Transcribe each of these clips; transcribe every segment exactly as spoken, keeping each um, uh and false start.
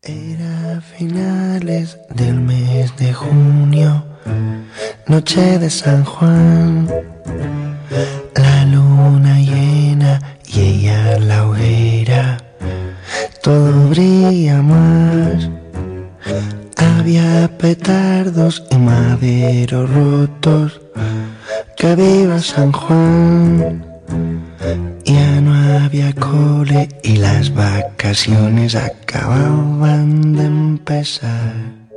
Era finales del mes de junio, noche de San Juan, la luna llena y ella en la hoguera, todo brilla más. Había petardos y maderos rotos, que viva San Juan. Ya no había cole y las vacaciones acababan de empezar.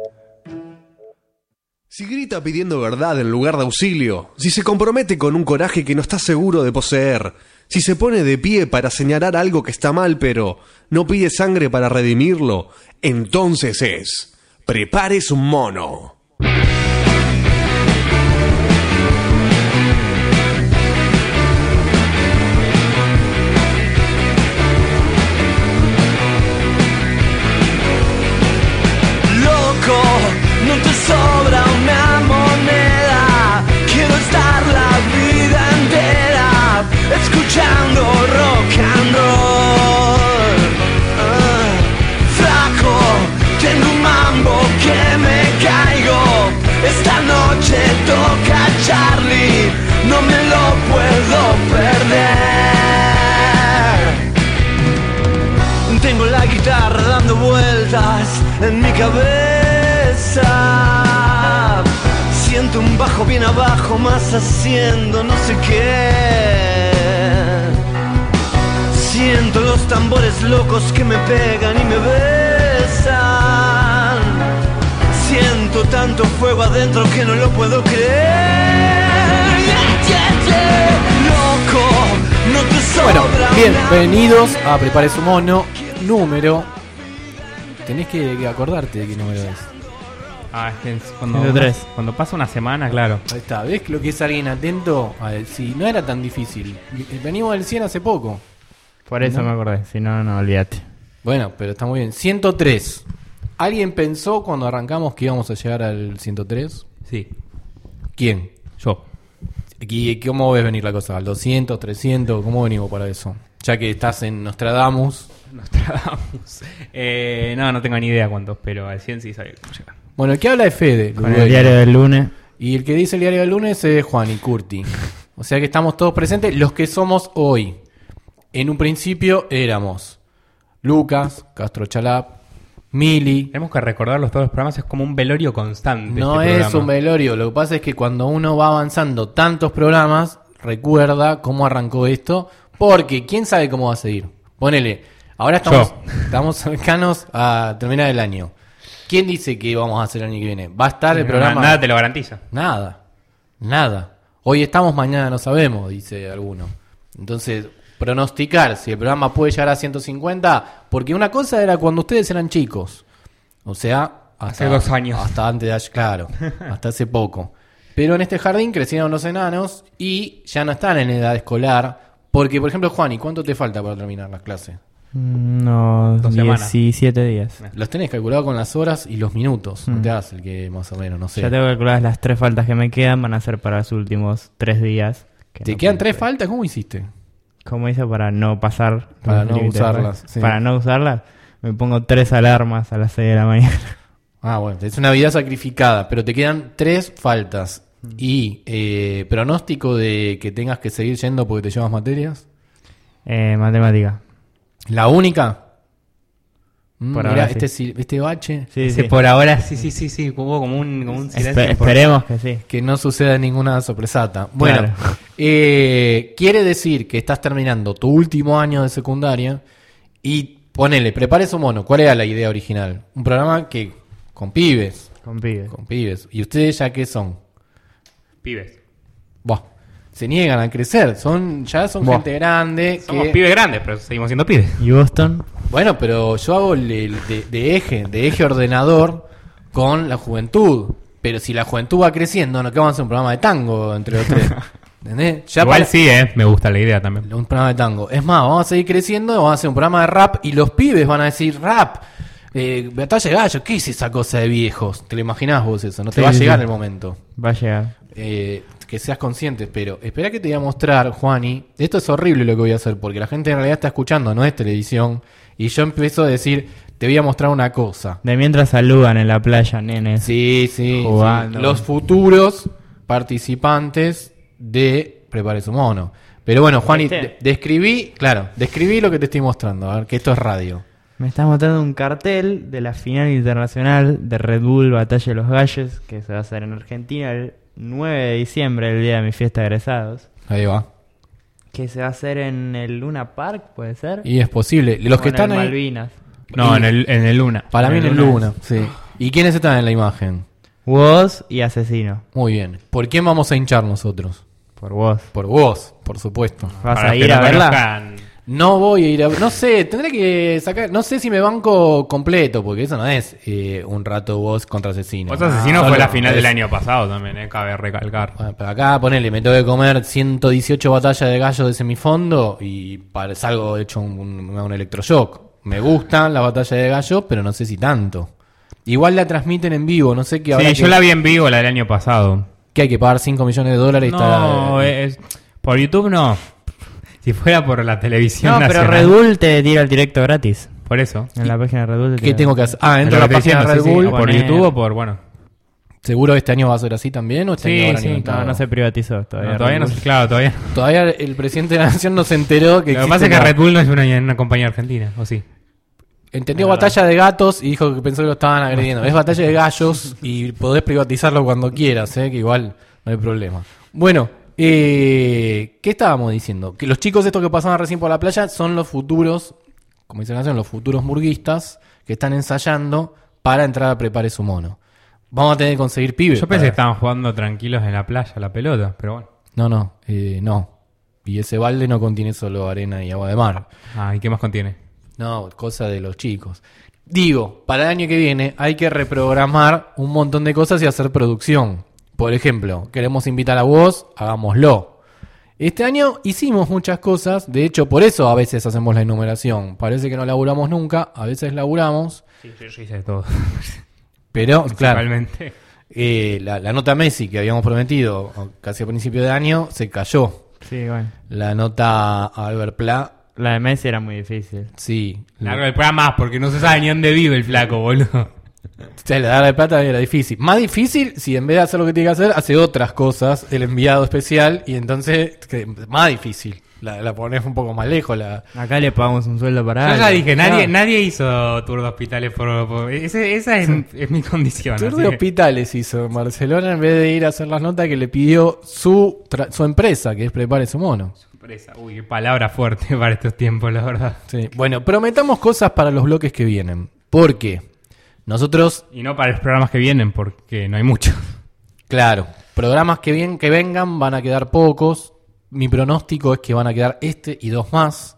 Si grita pidiendo verdad en lugar de auxilio, si se compromete con un coraje que no está seguro de poseer, si se pone de pie para señalar algo que está mal pero no pide sangre para redimirlo, entonces es Prepare su mono. No te sobra una moneda, quiero estar la vida entera escuchando rock and roll. Uh, flaco, tengo un mambo que me caigo. Esta noche toca Charlie, no me lo puedo perder. Tengo la guitarra dando vueltas en mi cabeza. Siento un bajo bien abajo, más haciendo no sé qué. Siento los tambores locos que me pegan y me besan. Siento tanto fuego adentro que no lo puedo creer. Loco, no te sobra. Bueno, bienvenidos a Prepare su mono número. Tenés que, que acordarte de qué número es. Ah, es que cuando, cuando pasa una semana, claro. Ahí está, ¿ves lo que es alguien atento? A ver, si no era tan difícil. Venimos del cien hace poco. Por eso ¿no? me acordé, si no, no, olvídate. Bueno, pero está muy bien. ciento tres. ¿Alguien pensó cuando arrancamos que íbamos a llegar al ciento tres? Sí. ¿Quién? Yo. ¿Y cómo ves venir la cosa? ¿Al doscientos, trescientos? ¿Cómo venimos para eso? Ya que estás en Nostradamus. Nostradamus. Eh, no, no tengo ni idea cuántos, pero al cien sí sabía cómo llegar. Bueno, el que habla es Fede. Con el diario del lunes. Y el que dice el diario del lunes es Juan y Curti. O sea que estamos todos presentes, los que somos hoy. En un principio éramos Lucas, Castro Chalap, Mili. Tenemos que recordarlos todos los programas, es como un velorio constante. No este es programa. un velorio, lo que pasa es que cuando uno va avanzando tantos programas, recuerda cómo arrancó esto, porque quién sabe cómo va a seguir. Ponele, ahora estamos, estamos cercanos a terminar el año. ¿Quién dice que vamos a hacer el año que viene? ¿Va a estar el no, programa? Nada te lo garantiza. Nada, nada. Hoy estamos, mañana no sabemos, dice alguno. Entonces, pronosticar si el programa puede llegar a ciento cincuenta, porque una cosa era cuando ustedes eran chicos. O sea, hasta, hace dos años. Hasta antes de, claro, hasta hace poco. Pero en este jardín crecieron los enanos y ya no están en edad escolar. Porque, por ejemplo, Juan, ¿y cuánto te falta para terminar las clases? No, diecisiete días. Los tenés calculados con las horas y los minutos. Mm. No te hagas el que más o menos, no sé. Ya tengo calculadas las tres faltas que me quedan. Van a ser para los últimos tres días. ¿Te no quedan tres faltas? ¿Cómo hiciste? ¿Cómo hice para no pasar? Para no usarlas. Sí. Para no usarlas, me pongo tres alarmas a las seis de la mañana. Ah, bueno, es una vida sacrificada. Pero te quedan tres faltas. Mm. ¿Y eh, pronóstico de que tengas que seguir yendo porque te llevas materias? Eh, matemática. ¿La única? Mm, por mirá, ahora, este, sí. este bache. Sí, sí. Por ahora sí, sí, sí, sí. Hubo como un, como un silencio. Espe- esperemos que sí. Que no suceda ninguna sorpresata. Bueno, claro. eh, quiere decir que estás terminando tu último año de secundaria y ponele, prepare su mono. ¿Cuál era la idea original? Un programa que con pibes. Con pibes. Con pibes. ¿Y ustedes ya qué son? Pibes. Buah. Se niegan a crecer, son ya son Buah. gente grande. Somos que... pibes grandes, pero seguimos siendo pibes. ¿Y Boston? Bueno, pero yo hago el, el de, de eje, de eje ordenador con la juventud. Pero si la juventud va creciendo, ¿no? ¿Qué vamos a hacer? Un programa de tango entre los tres. ¿Entendés? Ya Igual para... sí, eh, me gusta la idea también. Un programa de tango. Es más, vamos a seguir creciendo, vamos a hacer un programa de rap y los pibes van a decir rap. Eh, batalla de gallos, ¿qué es esa cosa de viejos? ¿Te lo imaginás vos eso? No te sí, va a llegar sí. el momento. Va a llegar. Eh, que seas consciente, pero espera que te voy a mostrar, Juani. Esto es horrible lo que voy a hacer, porque la gente en realidad está escuchando, no es televisión. Y yo empiezo a decir, te voy a mostrar una cosa. De mientras saludan en la playa, nenes. Sí, sí, Jugando. sí. Los futuros participantes de Prepare su mono. Pero bueno, Juani, ¿Viste? de- describí, claro, describí lo que te estoy mostrando, a ver, que esto es radio. Me estás mostrando un cartel de la final internacional de Red Bull Batalla de los Gallos, que se va a hacer en Argentina el nueve de diciembre, el día de mi fiesta de egresados. Ahí va. Que se va a hacer en el Luna Park, ¿puede ser? Y es posible. Los O que en están el ahí, Malvinas. No, Y- en el, en el Luna. para mí en el Luna. Luna, sí. ¿Y quiénes están en la imagen? Woz y Asesino. Muy bien. ¿Por quién vamos a hinchar nosotros? Por Woz. Por vos, por supuesto. ¿Vas Para a los que ir no a verla? conozcan, No voy a ir a... No sé, tendré que sacar... No sé si me banco completo, porque eso no es eh, un rato vos contra asesino. Otro asesino Ah, fue solo la final es- del año pasado también, eh, cabe recalcar. Bueno, pero acá ponele, me tengo que comer ciento dieciocho batallas de gallo de semifondo y para, salgo hecho un, un, un electroshock. Me gustan las batallas de gallo, pero no sé si tanto. Igual la transmiten en vivo, no sé qué habrá Sí, que, yo la vi en vivo la del año pasado. que hay que pagar cinco millones de dólares. y No, está, es, por YouTube no. Si fuera por la televisión No, pero nacional. Red Bull te tira el directo gratis. Por eso. En la página de Red Bull te ¿Qué tira- tengo que hacer? Ah, entro a Lo la que estoy página de Red diciendo, sí, sí, Bull. por Poner- YouTube o por, bueno. ¿Seguro este año va a ser así también? ¿O este Sí, año habrán sí. inventado? No, no se privatizó todavía. No, todavía Red no Bull. sé, claro, todavía. Todavía el presidente de la nación no se enteró que Lo que existe pasa es que una- Red Bull no es una, una compañía argentina, ¿o sí? Entendió Es verdad. batalla de gatos y dijo que pensó que lo estaban agrediendo. Es batalla de gallos y podés privatizarlo cuando quieras, ¿eh? Que igual no hay problema. Bueno, eh, ¿qué estábamos diciendo? Que los chicos estos que pasaban recién por la playa son los futuros, como dice la canción, los futuros murguistas que están ensayando para entrar a Prepare su mono. Vamos a tener que conseguir pibes. Yo pensé para- que estaban jugando tranquilos en la playa, la pelota, pero bueno. No, no, eh, no. Y ese balde no contiene solo arena y agua de mar. Ah, ¿y qué más contiene? No, cosa de los chicos. Digo, para el año que viene hay que reprogramar un montón de cosas y hacer producción. Por ejemplo, queremos invitar a vos, hagámoslo. Este año hicimos muchas cosas, de hecho por eso a veces hacemos la enumeración. Parece que no laburamos nunca, a veces laburamos, Sí, yo, yo hice todo. pero claro, Principalmente. eh, la, la nota Messi que habíamos prometido casi a principio de año se cayó. Sí, bueno. La nota Albert Pla, La de Messi era muy difícil. sí. Largo el programa más, porque no se sabe ni dónde vive el flaco, boludo. O sea, la dar de plata era difícil. Más difícil si en vez de hacer lo que tiene que hacer, hace otras cosas, el enviado especial, y entonces, que- más difícil. La, la pones un poco más lejos. La... Acá le pagamos un sueldo para Yo ya algo. dije, nadie, Claro. nadie hizo tour de hospitales por... por- ese- esa es, es mi condición. Tour así de que- hospitales hizo en Barcelona en vez de ir a hacer las notas que le pidió su, tra- su empresa, que es Prepare su mono. Sorpresa. Uy, qué palabra fuerte para estos tiempos, la verdad. Sí. Bueno, prometamos cosas para los bloques que vienen. Porque nosotros, Y no para los programas que vienen, porque no hay mucho. claro, programas que, bien, que vengan van a quedar pocos. Mi pronóstico es que van a quedar este y dos más.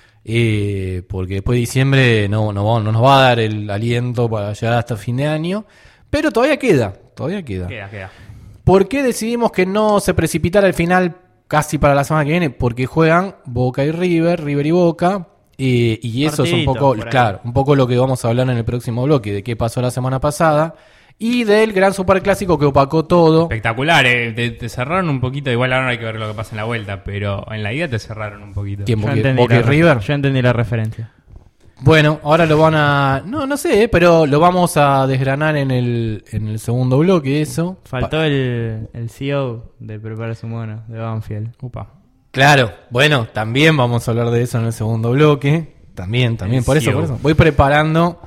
Eh, porque después de diciembre no, no, va- no nos va a dar el aliento para llegar hasta fin de año. Pero todavía queda, todavía queda. Queda, queda. ¿Por qué decidimos que no se precipitara el final casi para la semana que viene? Porque juegan Boca y River, River y Boca. eh, y eso es un Partidito, poco, por ahí. claro, un poco lo que vamos a hablar en el próximo bloque, de qué pasó la semana pasada. Y del gran superclásico que opacó todo. Espectacular, eh. te, te cerraron un poquito. Igual ahora hay que ver lo que pasa en la vuelta, pero en la ida te cerraron un poquito. ¿Quién? Yo Boca, entendí Boca y la re- River. Yo entendí la referencia. Bueno, ahora lo van a... No, no sé, eh, pero lo vamos a desgranar en el, en el segundo bloque, eso. Faltó el, el C E O de Prepara su mono, de Banfield. Upa. Claro, bueno, también vamos a hablar de eso en el segundo bloque. También, también, El por eso, C E O. por eso. Voy preparando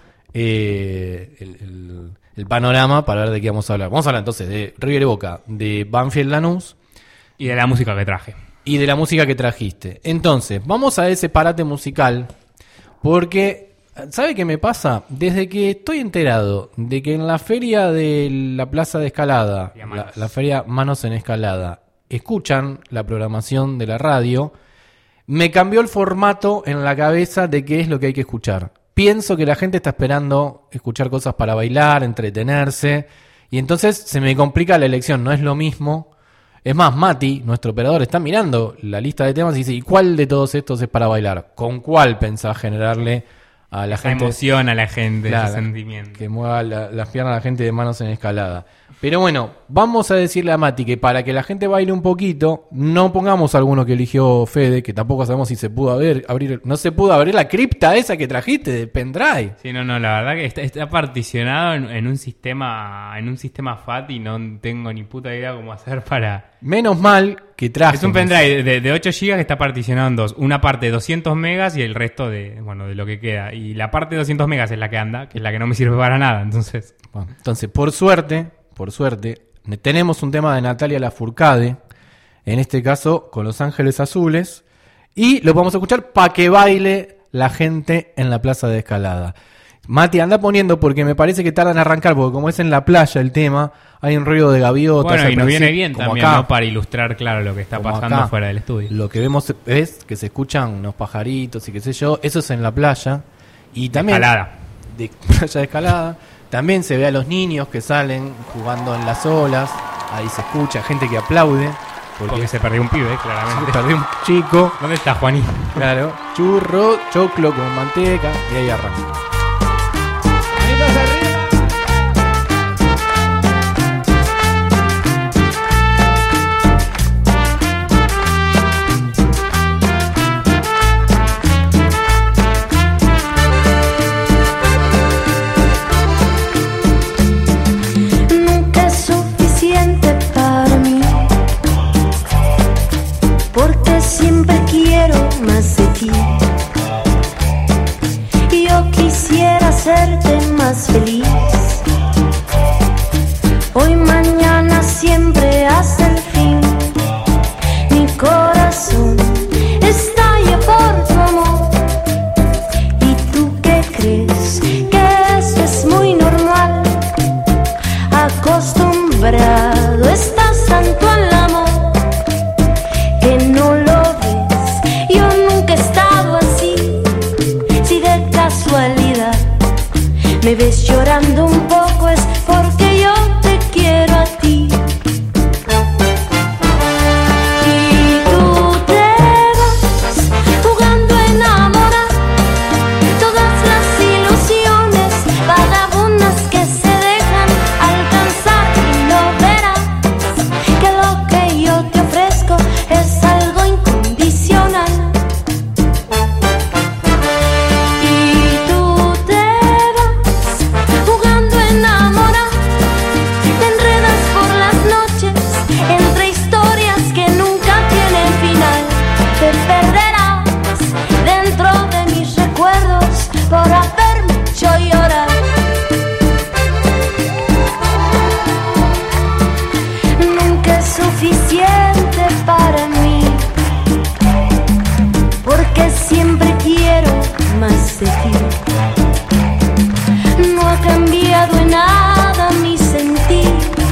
eh, el, el- el panorama para ver de qué vamos a hablar. Vamos a hablar entonces de River y Boca, de Banfield Lanús Y de la música que traje. y de la música que trajiste. Entonces, vamos a ese parate musical, porque, ¿sabe qué me pasa? Desde que estoy enterado de que en la feria de la Plaza de Escalada, Feria la, Manos. la feria Manos en Escalada, escuchan la programación de la radio, me cambió el formato en la cabeza de qué es lo que hay que escuchar. Pienso que la gente está esperando escuchar cosas para bailar, entretenerse, y entonces se me complica la elección, no es lo mismo. Es más, Mati, nuestro operador, está mirando la lista de temas y dice, ¿y cuál de todos estos es para bailar? ¿Con cuál pensás generarle a la Esa gente emoción a la gente, Claro, ese sentimiento. que mueva la- las piernas a la gente de Manos en Escalada? Pero bueno, vamos a decirle a Mati que para que la gente baile un poquito, no pongamos alguno que eligió Fede, que tampoco sabemos si se pudo abrir, abrir no se pudo abrir la cripta esa que trajiste de pendrive. Sí, no, no, la verdad que está, está particionado en, en un sistema en un sistema F A T y no tengo ni puta idea cómo hacer para... Menos mal que traje. Es un pendrive de, de ocho gigas que está particionado en dos. Una parte de doscientos megas y el resto de, bueno, de lo que queda. Y la parte de doscientos megas es la que anda, que es la que no me sirve para nada, entonces... Bueno, entonces, por suerte... Por suerte, tenemos un tema de Natalia Lafourcade, en este caso con Los Ángeles Azules, y lo vamos a escuchar para que baile la gente en la plaza de Escalada. Mati, anda poniendo porque me parece que tardan en arrancar, porque como es en la playa el tema, hay un ruido de gaviotas. Bueno, y nos viene bien también, acá, ¿no? Para ilustrar, claro, lo que está pasando acá, fuera del estudio. Lo que vemos es que se escuchan unos pajaritos y qué sé yo, eso es en la playa. Y también... De Escalada. De playa de Escalada. También se ve a los niños que salen jugando en las olas. Ahí se escucha gente que aplaude. Porque, porque se perdió un pibe, claramente. Se perdió un chico. ¿Dónde está Juanín? Claro. Churro, choclo con manteca. Y ahí arranca. Siempre quiero más de ti. Yo quisiera hacerte más feliz. Hoy, mañana, siempre hasta el fin. Mi corazón estalla por tu amor. ¿Y tú qué crees? Que esto es muy normal. Acostumbrado estás tanto al amor que no lo me ves llorando un poco es porque yo te quiero a ti. Y tú te vas jugando a enamorar todas las ilusiones vagabundas que se dejan alcanzar. Y no verás que lo que yo te ofrezco es algo incondicional. No ha cambiado en nada mi sentir.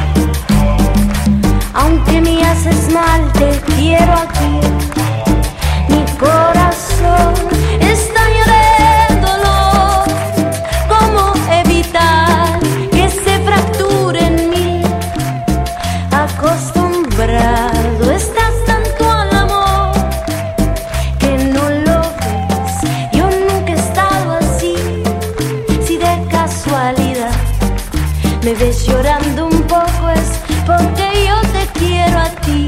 Aunque me haces mal, te quiero aquí. Mi corazón está lleno de dolor. ¿Cómo evitar que se fracture en mí? Acostumbrado estás tanto al amor que no lo ves. Yo nunca he estado así. Si de casualidad me ves llorando un poco es porque yo te quiero a ti.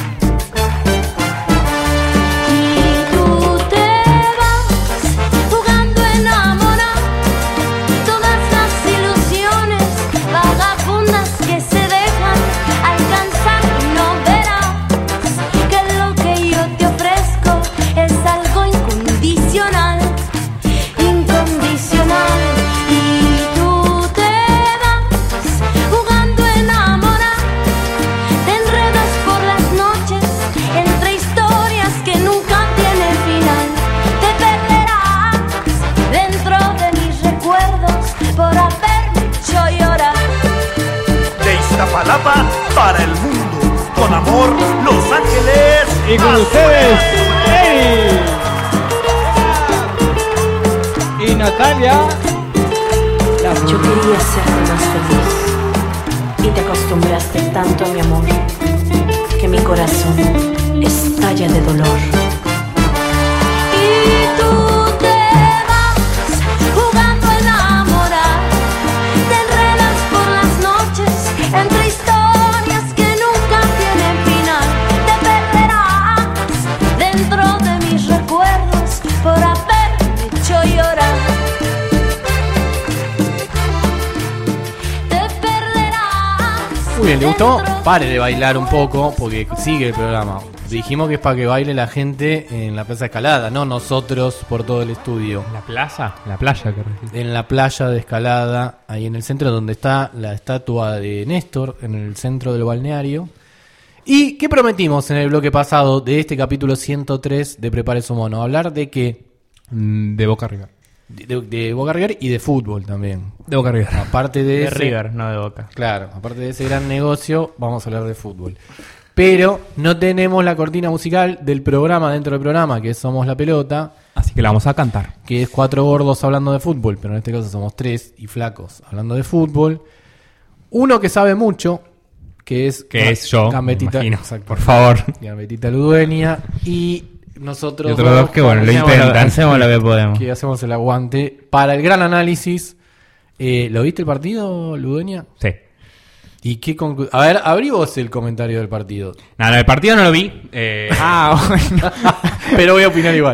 Y tú te vas jugando a enamorar todas las ilusiones vagabundas que se dejan alcanzar. Y no verás que lo que yo te ofrezco es algo incondicional. Incondicional. Y tú te vas jugando a enamorar. Te enredas por las noches entre historias que nunca tienen final. Te perderás dentro de mis recuerdos por haberme hecho llorar. De Iztapalapa para el mundo, con amor, Los Ángeles. Y con ustedes, Eri y Natalia. Yo quería serte más feliz y te acostumbraste tanto a mi amor que mi corazón estalla de dolor. Y tú te vas jugando a enamorar, te enredas por las noches entre Muy bien, ¿le gustó? Pare de bailar un poco porque sigue el programa. Dijimos que es para que baile la gente en la Plaza Escalada, no nosotros por todo el estudio. ¿La plaza? La playa, que registe. En la playa de Escalada, ahí en el centro donde está la estatua de Néstor, en el centro del balneario. ¿Y qué prometimos en el bloque pasado de este capítulo ciento tres de Prepare su Mono? Hablar de qué? Mm, De Boca River. De, de Boca River y de fútbol también. De Boca River. Aparte de, De ese, River, no de Boca. Claro, aparte de ese gran negocio, vamos a hablar de fútbol. Pero no tenemos la cortina musical del programa dentro del programa, que es Somos la Pelota, Así que la vamos a cantar. que es cuatro gordos hablando de fútbol, pero en este caso somos tres y flacos hablando de fútbol. Uno que sabe mucho, que es, Que es yo, Gambetita, me imagino. exacto. Por favor. Gambetita Ludueña, y nosotros Y otros dos que, bueno, lo Hacemos lo, intentan. hacemos lo que podemos. que hacemos el aguante para el gran análisis. Eh, ¿Lo viste el partido, Ludueña? Sí. ¿Y qué conclu- A ver, abrí vos el comentario del partido. Nada, el partido no lo vi. Eh... Ah, bueno. Pero voy a opinar igual.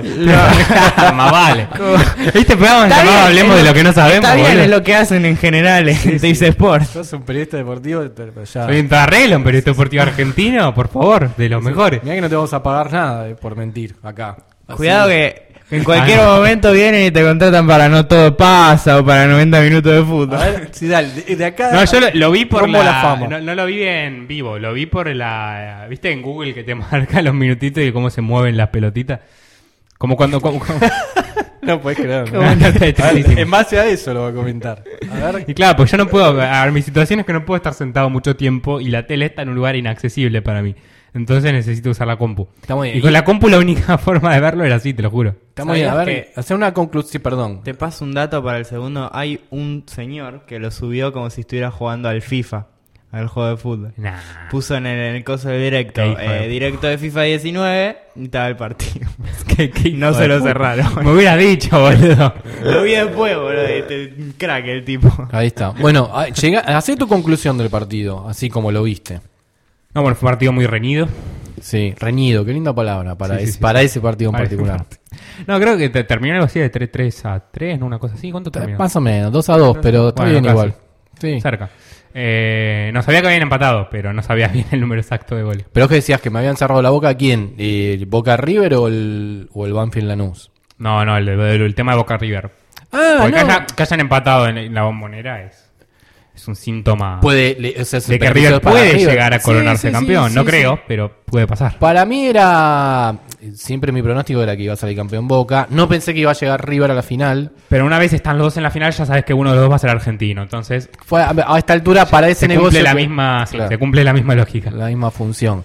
Más vale. Este programa Está llamado bien, Hablemos es de lo- lo que no sabemos. Está bien, boludo. es lo que hacen en general en Teis Sports. Sos un periodista deportivo, pero ya. Soy un tarrelo, un periodista deportivo argentino, por favor, de los mejores. Mirá que no te vamos a pagar nada eh, por mentir acá. Así- Cuidado que en cualquier momento vienen y te contratan para No Todo Pasa o para noventa minutos de fútbol. A ver, sí, dale, de, de acá. No, yo lo, lo vi por rompo la, la fama. No, no lo vi en vivo, lo vi por la... ¿Viste en Google que te marca los minutitos y cómo se mueven las pelotitas? Como cuando... como- como- No puedes creer. ¿no? Como A no te- ver, tristísimo. en base a eso lo voy a comentar. A ver, Y claro, pues yo no puedo... A ver, mi situación es que no puedo estar sentado mucho tiempo y la tele está en un lugar inaccesible para mí. Entonces necesito usar la compu. Está muy bien. Y con la compu la única forma de verlo era así, te lo juro. está muy bien. A ¿Sabías ver, hacer una conclusión. Sí, perdón. Te paso un dato para el segundo. Hay un señor que lo subió como si estuviera jugando al FIFA, al juego de fútbol. Nah. Puso en el, en el coso de directo, Qué hijo de- eh, directo de FIFA diecinueve y estaba el partido. ¿Qué- qué hijo No se de lo puta. cerraron. Me hubiera dicho, boludo. Lo vi después, boludo. Este, un crack el tipo. Ahí está. Bueno, a- llega, hacé tu conclusión del partido, así como lo viste. No, bueno, fue un partido muy reñido. Sí, reñido, qué linda palabra para, Sí, sí, ese, sí, para sí. ese partido en Para ese particular. No, creo que te- terminó algo así de tres tres a tres, ¿no? Una cosa así. ¿Cuánto terminó? Más o menos, dos a dos, pero está Bueno, bien casi. igual. Sí. Cerca. Eh, no sabía que habían empatado, pero no sabía bien el número exacto de goles. Pero que decías que me habían cerrado la boca, ¿a quién? ¿El Boca River o el, o el Banfield Lanús? No, no, el, el- el tema de Boca River. Ah, Porque no. que, haya- que hayan empatado en, en la bombonera es, es un síntoma Puede, le- o sea, es de que beneficio River para puede River. llegar a Sí, coronarse sí, sí, campeón. sí, no sí. creo, pero puede pasar. Para mí era... Siempre mi pronóstico era que iba a salir campeón Boca. No pensé que iba a llegar River a la final. Pero una vez están los dos en la final, ya sabes que uno de los dos va a ser argentino. Entonces, Fue a, a esta altura para ese se negocio... cumple la que- misma, sí, Claro. se cumple la misma lógica. la misma función.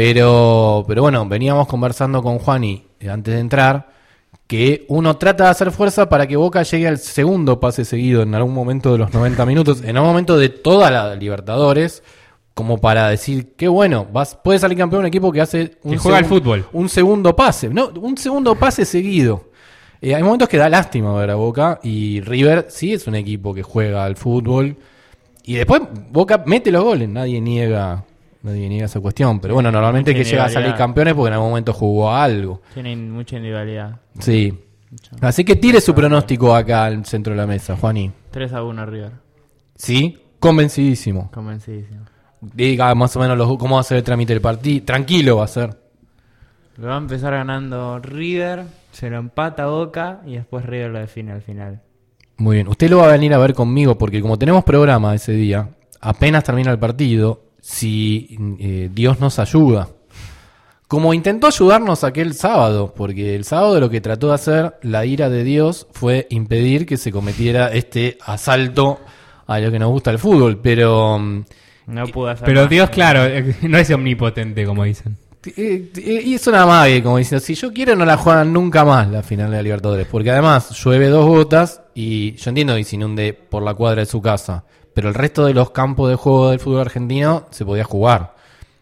Pero, pero bueno, veníamos conversando con Juani eh, antes de entrar que uno trata de hacer fuerza para que Boca llegue al segundo pase seguido en algún momento de los noventa minutos, en algún momento de toda la Libertadores, como para decir que bueno, vas, puede salir campeón un equipo que hace un, Que juega al segun- fútbol. un segundo pase, no, un segundo pase seguido. Eh, hay momentos que da lástima ver a Boca y River sí es un equipo que juega al fútbol y después Boca mete los goles, nadie niega, nadie niega esa cuestión, pero bueno, normalmente Mucha que llega a salir individualidad. campeones porque en algún momento jugó a algo. Tienen mucha individualidad. Sí. Así que tire su pronóstico acá al centro de la mesa, Juaní. tres a uno River. Sí, convencidísimo. Convencidísimo. Diga más o menos los- cómo va a ser el trámite del partido. Tranquilo va a ser. Lo va a empezar ganando River, se lo empata Boca y después River lo define al final. Muy bien. Usted lo va a venir a ver conmigo porque como tenemos programa ese día, apenas termina el partido, si eh, Dios nos ayuda. Como intentó ayudarnos aquel sábado, porque el sábado lo que trató de hacer la ira de Dios fue impedir que se cometiera este asalto a lo que nos gusta el fútbol, pero... mm, No pudo hacer Pero más. Dios, claro, eh, no es omnipotente, como dicen. Eh, eh, Y es una mague, como diciendo, si yo quiero no la juegan nunca más la final de la Libertadores, porque además llueve dos gotas y yo entiendo que se inunde por la cuadra de su casa, pero el resto de los campos de juego del fútbol argentino se podía jugar,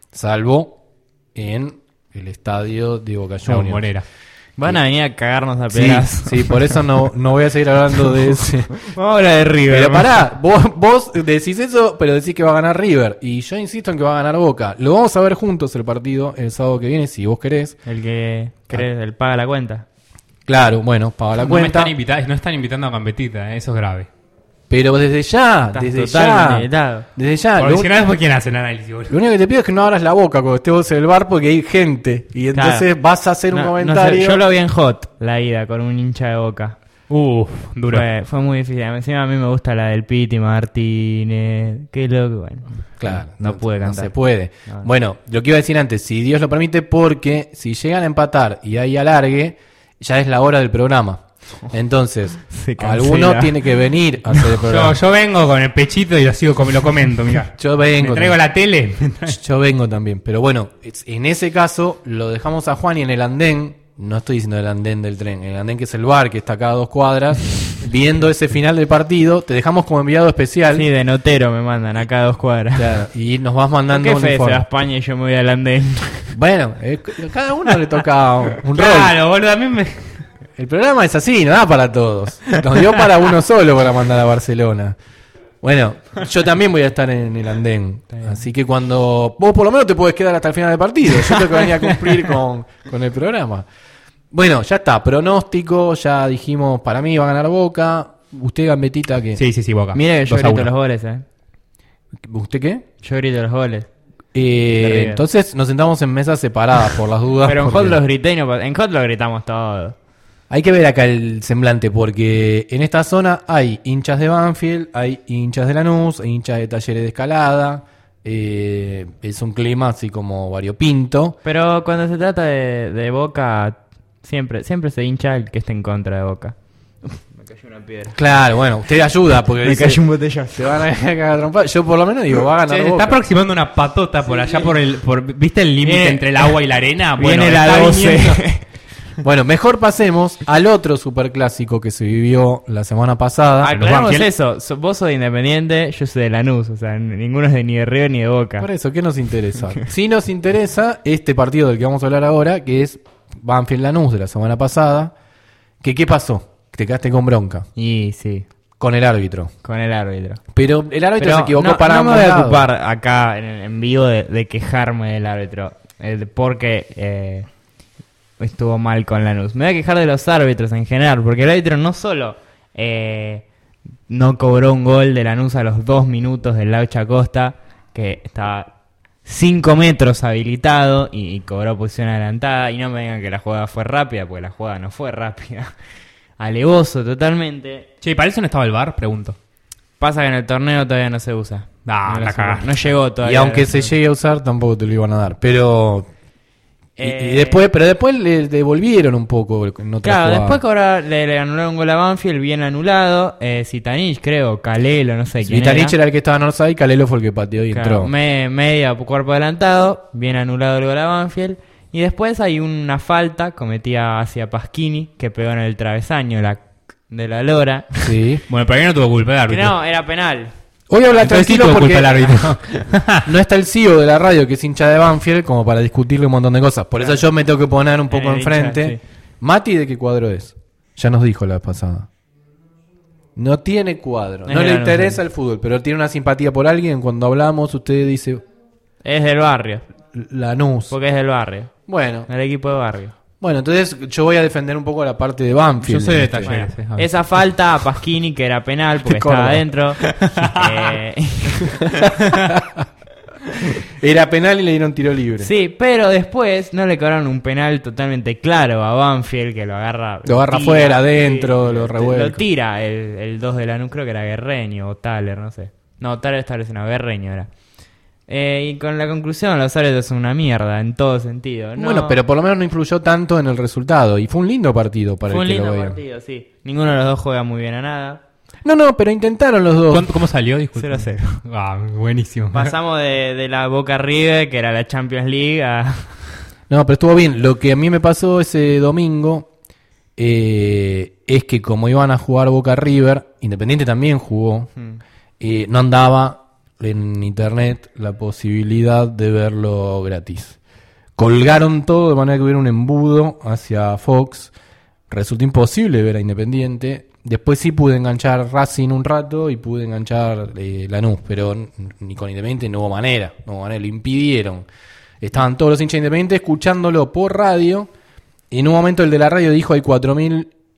salvo en el estadio de Boca La Juniors. bombonera. Van a venir a cagarnos a Sí, pedazos. sí, por eso no, no voy a seguir hablando de ese. Vamos a hablar de River. Pero pará, vos, vos decís eso, pero decís que va a ganar River. Y yo insisto en que va a ganar Boca. Lo vamos a ver juntos el partido el sábado que viene, si vos querés. El que crees, el paga la cuenta. Claro, bueno, paga la no, me cuenta. están invita- no están invitando a Gambetita, eh, eso es grave. Pero desde ya, Estás desde totalmente ya, helado. desde ya. Porque Lo, si no, después quién hace el análisis, boludo. lo único que te pido es que no abras la boca cuando estés en el bar porque hay gente. Y entonces Claro. vas a hacer un No, no sé, comentario. yo lo vi en Hot, la ida, con un hincha de Boca. Uf, duro. Fue, fue muy difícil. Encima a mí me gusta la del Piti Martínez. Qué loco, bueno. Claro, no, pude cantar. No se puede. No. Bueno, lo que iba a decir antes, si Dios lo permite, porque si llegan a empatar y hay alargue, ya es la hora del programa. Entonces, Se cancela. alguno tiene que venir a hacer el Yo, programa. yo vengo con el pechito y lo sigo, com- lo comento, mirá. Yo vengo. Me traigo la tele. Yo vengo también. Pero bueno, es- en ese caso lo dejamos a Juan y en el andén, no estoy diciendo el andén del tren, el andén que es el bar que está acá a dos cuadras, viendo ese final del partido, te dejamos como enviado especial. Sí, de notero me mandan acá a dos cuadras. Claro, y nos vas ¿Por mandando qué un Fede se va a uniforme. España y yo me voy al andén? Bueno, eh, cada uno le toca un, un rol. Claro, boludo, a mí me... El programa es así, no da para todos. Nos dio para uno solo para mandar a Barcelona. Bueno, yo también voy a estar en el andén. Así que cuando... Vos por lo menos te podés quedar hasta el final del partido. Yo tengo que venir a cumplir con, con el programa. Bueno, ya está. Pronóstico, ya dijimos, para mí va a ganar Boca. Usted, Gambetita, ¿qué? Sí, sí, sí, Boca. Mira que yo dos a grito uno. los goles, eh. ¿Usted qué? Yo grito los goles. Eh, De River. entonces nos sentamos en mesas separadas por las dudas. Pero en porque- Hot los grité y no pa- en Hot lo gritamos todo. Hay que ver acá el semblante porque en esta zona hay hinchas de Banfield, hay hinchas de Lanús, hay hinchas de Talleres de Escalada. eh, es un clima así como variopinto. Pero cuando se trata de, de Boca, siempre siempre se hincha el que esté en contra de Boca. Uf, me cayó una piedra. Claro, bueno, usted ayuda porque Me dice, cayó un botellón. se van a cagar a trompar. Yo por lo menos digo, va a Che, ganar se Boca. está aproximando una patota por allá por el... Por, ¿viste el límite Viene- entre el agua y la arena? Bueno, Viene la está doce. viniendo- Bueno, mejor pasemos al otro superclásico que se vivió la semana pasada. Aclaramos Banfield. eso. So- vos sos de Independiente, yo soy de Lanús. O sea, n- ninguno es de ni de River ni de Boca. Por eso, ¿qué nos interesa? Sí nos interesa este partido del que vamos a hablar ahora, que es Banfield Lanús de la semana pasada. Que ¿qué pasó? Te quedaste con bronca. Y sí, Con el árbitro. con el árbitro. Pero el árbitro Pero se equivocó no, para no me ambos voy a lados. ocupar acá en, en vivo de, de quejarme del árbitro. El, porque eh, estuvo mal con Lanús. Me voy a quejar de los árbitros en general. Porque el árbitro no solo eh, no cobró un gol de Lanús a los dos minutos del Laucha Costa, que estaba cinco metros habilitado y, y cobró posición adelantada. Y no me digan que la jugada fue rápida, porque la jugada no fue rápida. Alevoso totalmente. Che, ¿para eso no estaba el bar? Pregunto. Pasa que en el torneo todavía no se usa. Ah, no, la se- cagaste. no llegó Y todavía. aunque se llegue a usar, tampoco te lo iban a dar. Pero. y- Eh, y, después, pero después le devolvieron un poco en otra Claro, jugada. después cobra, le, le anularon un gol a Banfield, bien anulado. Eh, Zitanich, creo, Calelo, no sé quién Vitanich era. era el que estaba en Orsay, Calelo fue el que pateó y Claro, entró. me- media cuerpo adelantado, bien anulado el gol a Banfield. Y después hay una falta cometida hacia Pasquini, que pegó en el travesaño la, de la Lora. Sí. Bueno, pero ahí no tuvo culpa el Que árbitro. no, era penal. Hoy habla Entonces sí tranquilo tuvo porque culpa el árbitro. no está el C E O de la radio que es hincha de Banfield como para discutirle un montón de cosas. Por eso yo me tengo que poner un poco En el enfrente. hincha, sí. Mati, ¿de qué cuadro es? Ya nos dijo la vez pasada. No tiene cuadro. Es No de le Lanús, interesa sí. el fútbol, pero tiene una simpatía por alguien. Cuando hablamos, usted dice Es del barrio, Lanús. porque es del barrio. Bueno, Del equipo de barrio. bueno, entonces yo voy a defender un poco la parte de Banfield. Yo soy de Este, Talleres. Bueno, eh. esa falta a Pasquini, que era penal porque De estaba Córdoba. adentro. eh, Era penal y le dieron tiro libre. sí, pero después no le cobraron un penal totalmente claro a Banfield, que lo agarra. Lo agarra tira, afuera, adentro, sí, lo Lo revuelca. tira el, el dos de Lanús, creo que era Guerreño o Thaler, no sé. No, Thaler está lesionado, Guerreño era. Eh, y con la conclusión, los árbitros son una mierda en todo sentido. No, Bueno, pero por lo menos no influyó tanto en el resultado. Y fue un lindo partido para fue un el que lindo lo veía. partido, sí. Ninguno de los dos juega muy bien a nada. No, no, pero intentaron los dos. ¿Cuánto- ¿Cómo salió? Disculpe. cero a cero. Ah, buenísimo. Pasamos de, de la Boca River, que era la Champions League, a... No, pero estuvo bien. Lo que a mí me pasó ese domingo eh, es que como iban a jugar Boca River, Independiente también jugó, eh, no andaba en internet la posibilidad de verlo gratis. Colgaron todo de manera que hubiera un embudo hacia Fox. Resultó imposible ver a Independiente. Después sí pude enganchar Racing un rato y pude enganchar eh, Lanús, pero n- ni con Independiente no hubo manera, no hubo manera, lo impidieron. Estaban todos los hinchas de Independiente escuchándolo por radio. Y en un momento el de la radio dijo hay cuatro mil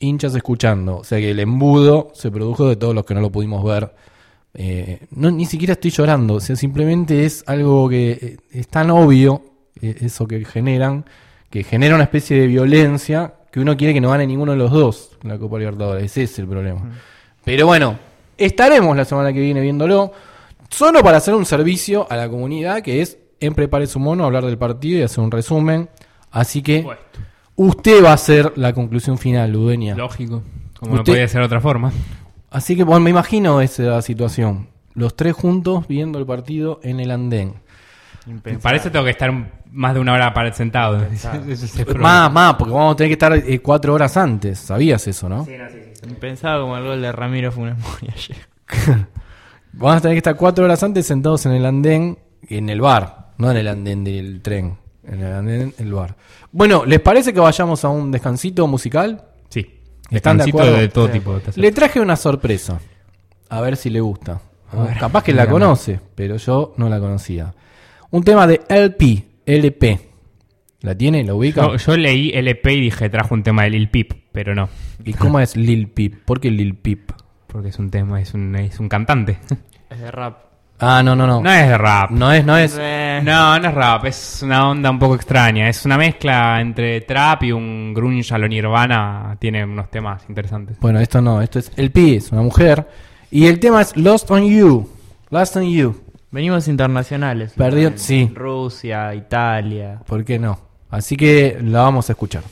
hinchas escuchando. O sea que el embudo se produjo de todos los que no lo pudimos ver. Eh, no, ni siquiera estoy llorando. O sea, simplemente es algo que eh, es tan obvio, eh, eso que generan, que genera una especie de violencia que uno quiere que no gane ninguno de los dos en la Copa Libertadores. Ese es el problema. Mm. Pero bueno, estaremos la semana que viene viéndolo. Solo para hacer un servicio a la comunidad, que es en Prepare su Mono, hablar del partido y hacer un resumen. Así que Puesto. usted va a hacer la conclusión final, Ludeña. Lógico, como usted... no podía ser de otra forma. Así que bueno, me imagino esa situación. Los tres juntos viendo el partido en el andén. Para eso tengo que estar más de una hora para sentado. más, más, porque vamos a tener que estar eh, cuatro horas antes. ¿Sabías eso, no? Sí, no, sí, sí. Pensaba como el gol de Ramiro Funes Mori ayer. Vamos a tener que estar cuatro horas antes sentados en el andén, en el bar, no en el andén del tren, en el andén del bar. Bueno, ¿les parece que vayamos a un descansito musical? Sí. ¿Están de acuerdo? De todo tipo. Le traje una sorpresa, a ver si le gusta. Ver, Capaz que la conoce, pero yo no la conocía. Un tema de L P, L P. ¿La tiene? ¿La ubica? Yo, yo leí L P y dije, trajo un tema de Lil Peep, pero no. ¿Y cómo es Lil Peep? ¿Por qué Lil Peep? Porque es un tema, es un, es un cantante. Es de rap. Ah, no, no, no. No es de rap. No es, no es. No, no es rap. Es una onda un poco extraña. Es una mezcla entre trap y un grunge a lo Nirvana. Tiene unos temas interesantes. Bueno, esto no. Esto es L P, es una mujer. Y el tema es Lost on You. Lost on You. Venimos internacionales. Perdió, en sí. Rusia, Italia. ¿Por qué no? Así que la vamos a escuchar.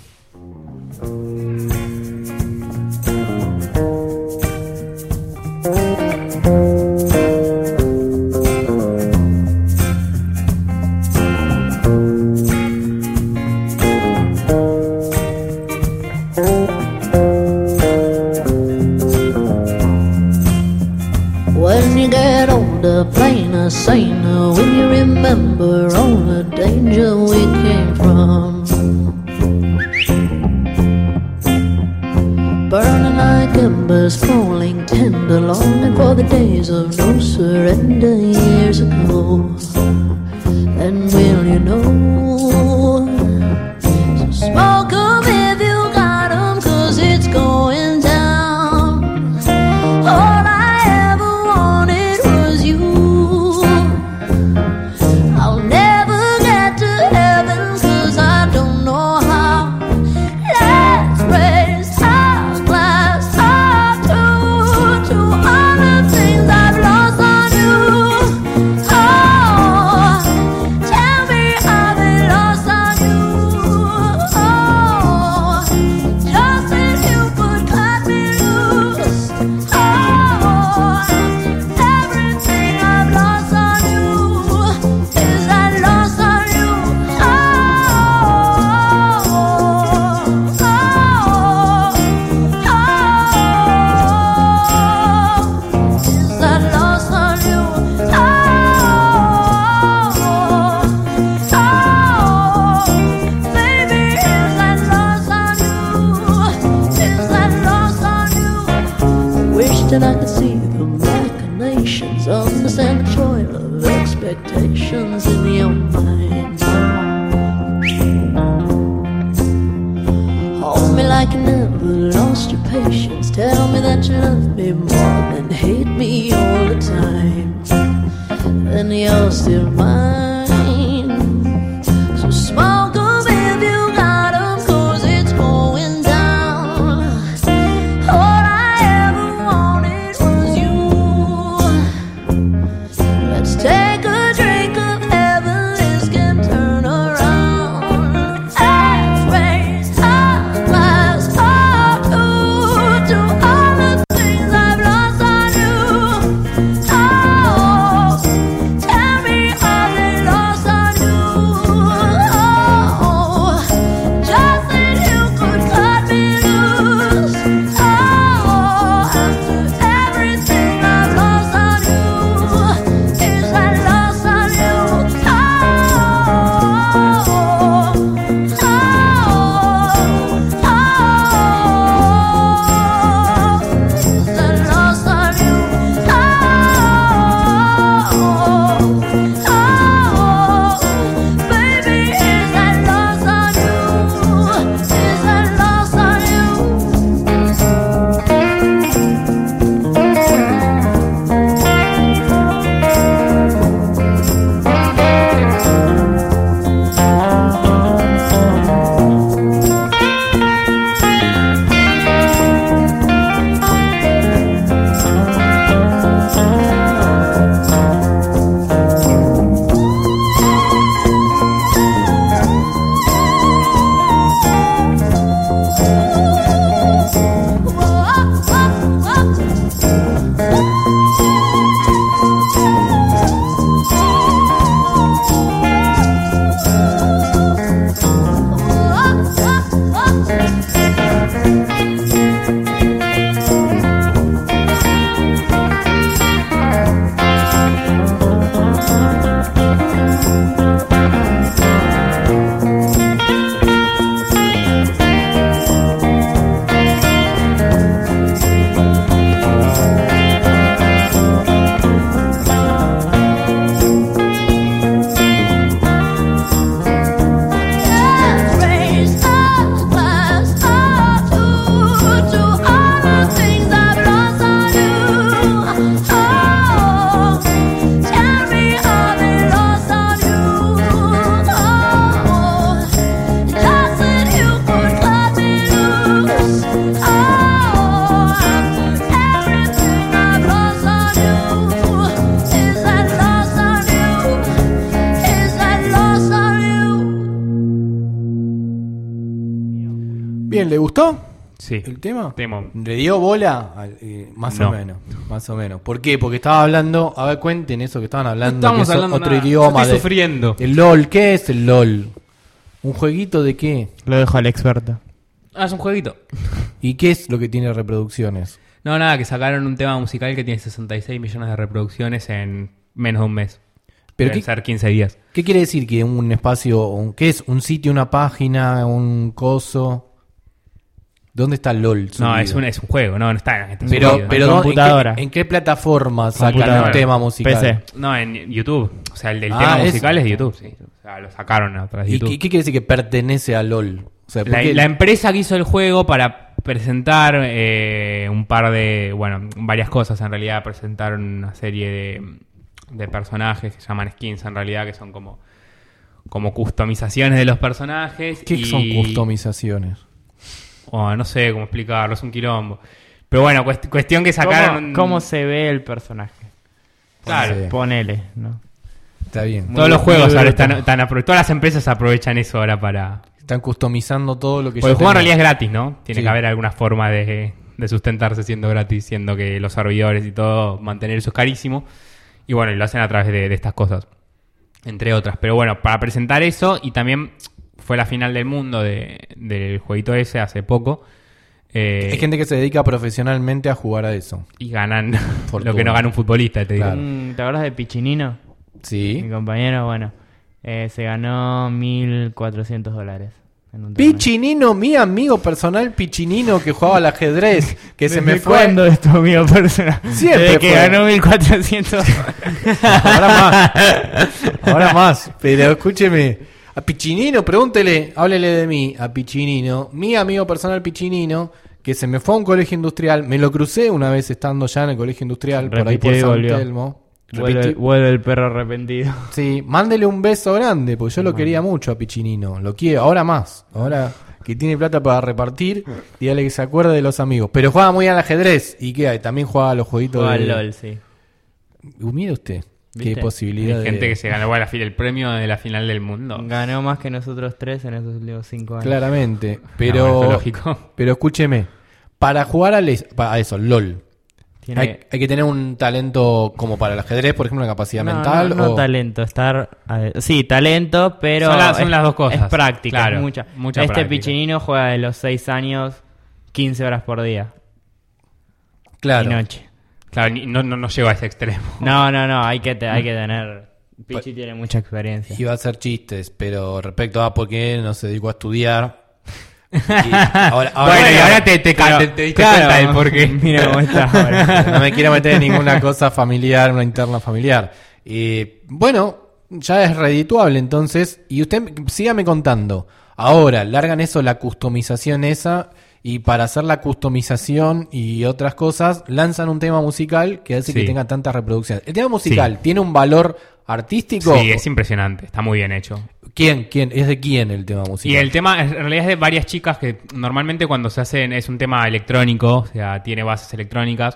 When you get older, plainer, saner, when you remember all the danger we came from, burning like embers, falling tender, longing for the days of no surrender years ago. And will you know, so smoke 'em if you got 'em, 'cause it's going down. All I ever wanted was you. I'll never get to heaven 'cause I don't know how. Let's raise our glass up to, to all the things I've lost on you. Oh, tell me I've been lost on you. Oh, just as you could cut me loose. Oh, everything I've lost on you is I lost on you. Oh, oh, oh, is I lost on you. Oh, oh, baby, is I lost on you. Is I lost on you. Wish that I could see the machinations, understand the toil of expectations in your mind. Hold me like you never lost your patience. Tell me that you love me more than hate me all the time. Then you're still mine. So smoke 'em if you got 'em, 'cause it's going down. All I ever wanted was you. Let's take a drink of heaven, this can turn around. Let's raise our glass up to, to all the things I've lost on you. Bien, ¿le gustó Sí. el tema? Temo. ¿Le dio bola? Al- eh, más No. o menos, más o menos. ¿Por qué? Porque estaba hablando, a ver, cuenten eso que estaban hablando, estamos que es hablando otro nada. idioma. Yo estoy de- sufriendo. El LOL, ¿qué es el LOL? ¿Un jueguito de qué? Lo dejo al experto. Ah, es un jueguito. ¿Y qué es lo que tiene reproducciones? No, nada, que sacaron un tema musical que tiene sesenta y seis millones de reproducciones en menos de un mes. Pero Deben qué, ser quince días. ¿qué quiere decir que un espacio, un, qué es? ¿Un sitio, una página, un coso? ¿Dónde está el LOL? No, subido? es un, es un juego, no, no está, está Pero, subido. pero En ¿dónde- computadora. ¿en qué, en qué plataforma sacan Computadora. un tema musical? P C. No, en YouTube. O sea, el del Ah, tema es- musical es de YouTube, sí. O sea, lo sacaron a través de ¿Y YouTube. qué, qué quiere decir que pertenece a LOL? O sea, ¿por La, qué- la empresa que hizo el juego para presentar eh, un par de, bueno, varias cosas en realidad, presentaron una serie de, de personajes que se llaman skins en realidad, que son como, como customizaciones de los personajes. ¿Qué y- son customizaciones? Oh, no sé cómo explicarlo, es un quilombo. Pero bueno, cuest- cuestión que ¿Cómo, sacaron... cómo se ve el personaje? Claro. Sí. Ponele, ¿no? Está bien. Todos Muy- los juegos muy ahora bruto. están, están apro- todas las empresas aprovechan eso ahora para... Están customizando todo lo que Porque el ya juego en realidad tenemos. es gratis, ¿no? Tiene Sí. que haber alguna forma de, de sustentarse siendo gratis, siendo que los servidores y todo, mantener eso es carísimo. Y bueno, y lo hacen a través de, de estas cosas, entre otras. Pero bueno, para presentar eso, y también fue la final del mundo de- del jueguito ese hace poco. eh, Hay gente que se dedica profesionalmente a jugar a eso. y ganan Fortuna. lo que no gana un futbolista, te digo. Claro. Mm, ¿Te acuerdas de Pichinino? Sí. Mi compañero, bueno, eh, se ganó mil cuatrocientos dólares. En un torneo. Pichinino, mi amigo personal Pichinino que jugaba al ajedrez, que se me ¿Desde fue. cuándo es tu amigo personal? Siempre Desde que fue. ganó mil cuatrocientos. Ahora más. Ahora más. Pero escúcheme. A Pichinino, pregúntele, háblele de mí, a Pichinino, mi amigo personal Pichinino, que se me fue a un colegio industrial, me lo crucé una vez estando ya en el colegio industrial, por ahí Repitió por y San volvió. Telmo. vuelve, Repetí- vuelve el perro arrepentido. Sí, mándele un beso grande, porque yo lo quería mucho a Pichinino. Lo quiero, ahora más. Ahora que tiene plata para repartir, dígale que se acuerde de los amigos. Pero juega muy al ajedrez. ¿Y qué hay? También juega a los jueguitos Juega de... al LOL, sí. Uh, mire usted, qué ¿Viste? posibilidad Hay gente de... que se ganó la, fi- el premio de la final del mundo. Ganó más que nosotros tres en esos últimos cinco años. Claramente. No, Pero, eso es lógico. pero escúcheme, para jugar al es- a eso, LOL, Tiene- hay, hay que tener un talento como para el ajedrez, por ejemplo, una capacidad No, mental. No, no o... talento, estar. a- Sí, talento, pero. Son las- son es- las dos cosas. Es práctica, Claro, es mucha. mucha este práctica. Pichinino juega de los seis años, quince horas por día. Claro. Y noche. Claro, ni- no, no, no llego a ese extremo. No, no, no, hay que, te- hay que tener. Pichi tiene mucha experiencia. Iba a hacer chistes, pero respecto a por qué no se dedicó a estudiar. Y ahora, ahora- Bueno, y ahora te, te, Pero- te- te diste claro, cuenta del por qué. Mira cómo está ahora. no me quiero meter en ninguna cosa familiar, una interna familiar. Eh, bueno, ya es redituable entonces. Y usted sígame contando. Ahora, largan eso, la customización esa. Y para hacer la customización y otras cosas, lanzan un tema musical que hace que Sí. tenga tantas reproducciones. ¿El tema musical tiene un valor artístico? Sí, es impresionante, está muy bien hecho. ¿Quién? ¿Quién? ¿Es de quién el tema musical? Y el tema en realidad es de varias chicas que normalmente cuando se hacen es un tema electrónico, o sea, tiene bases electrónicas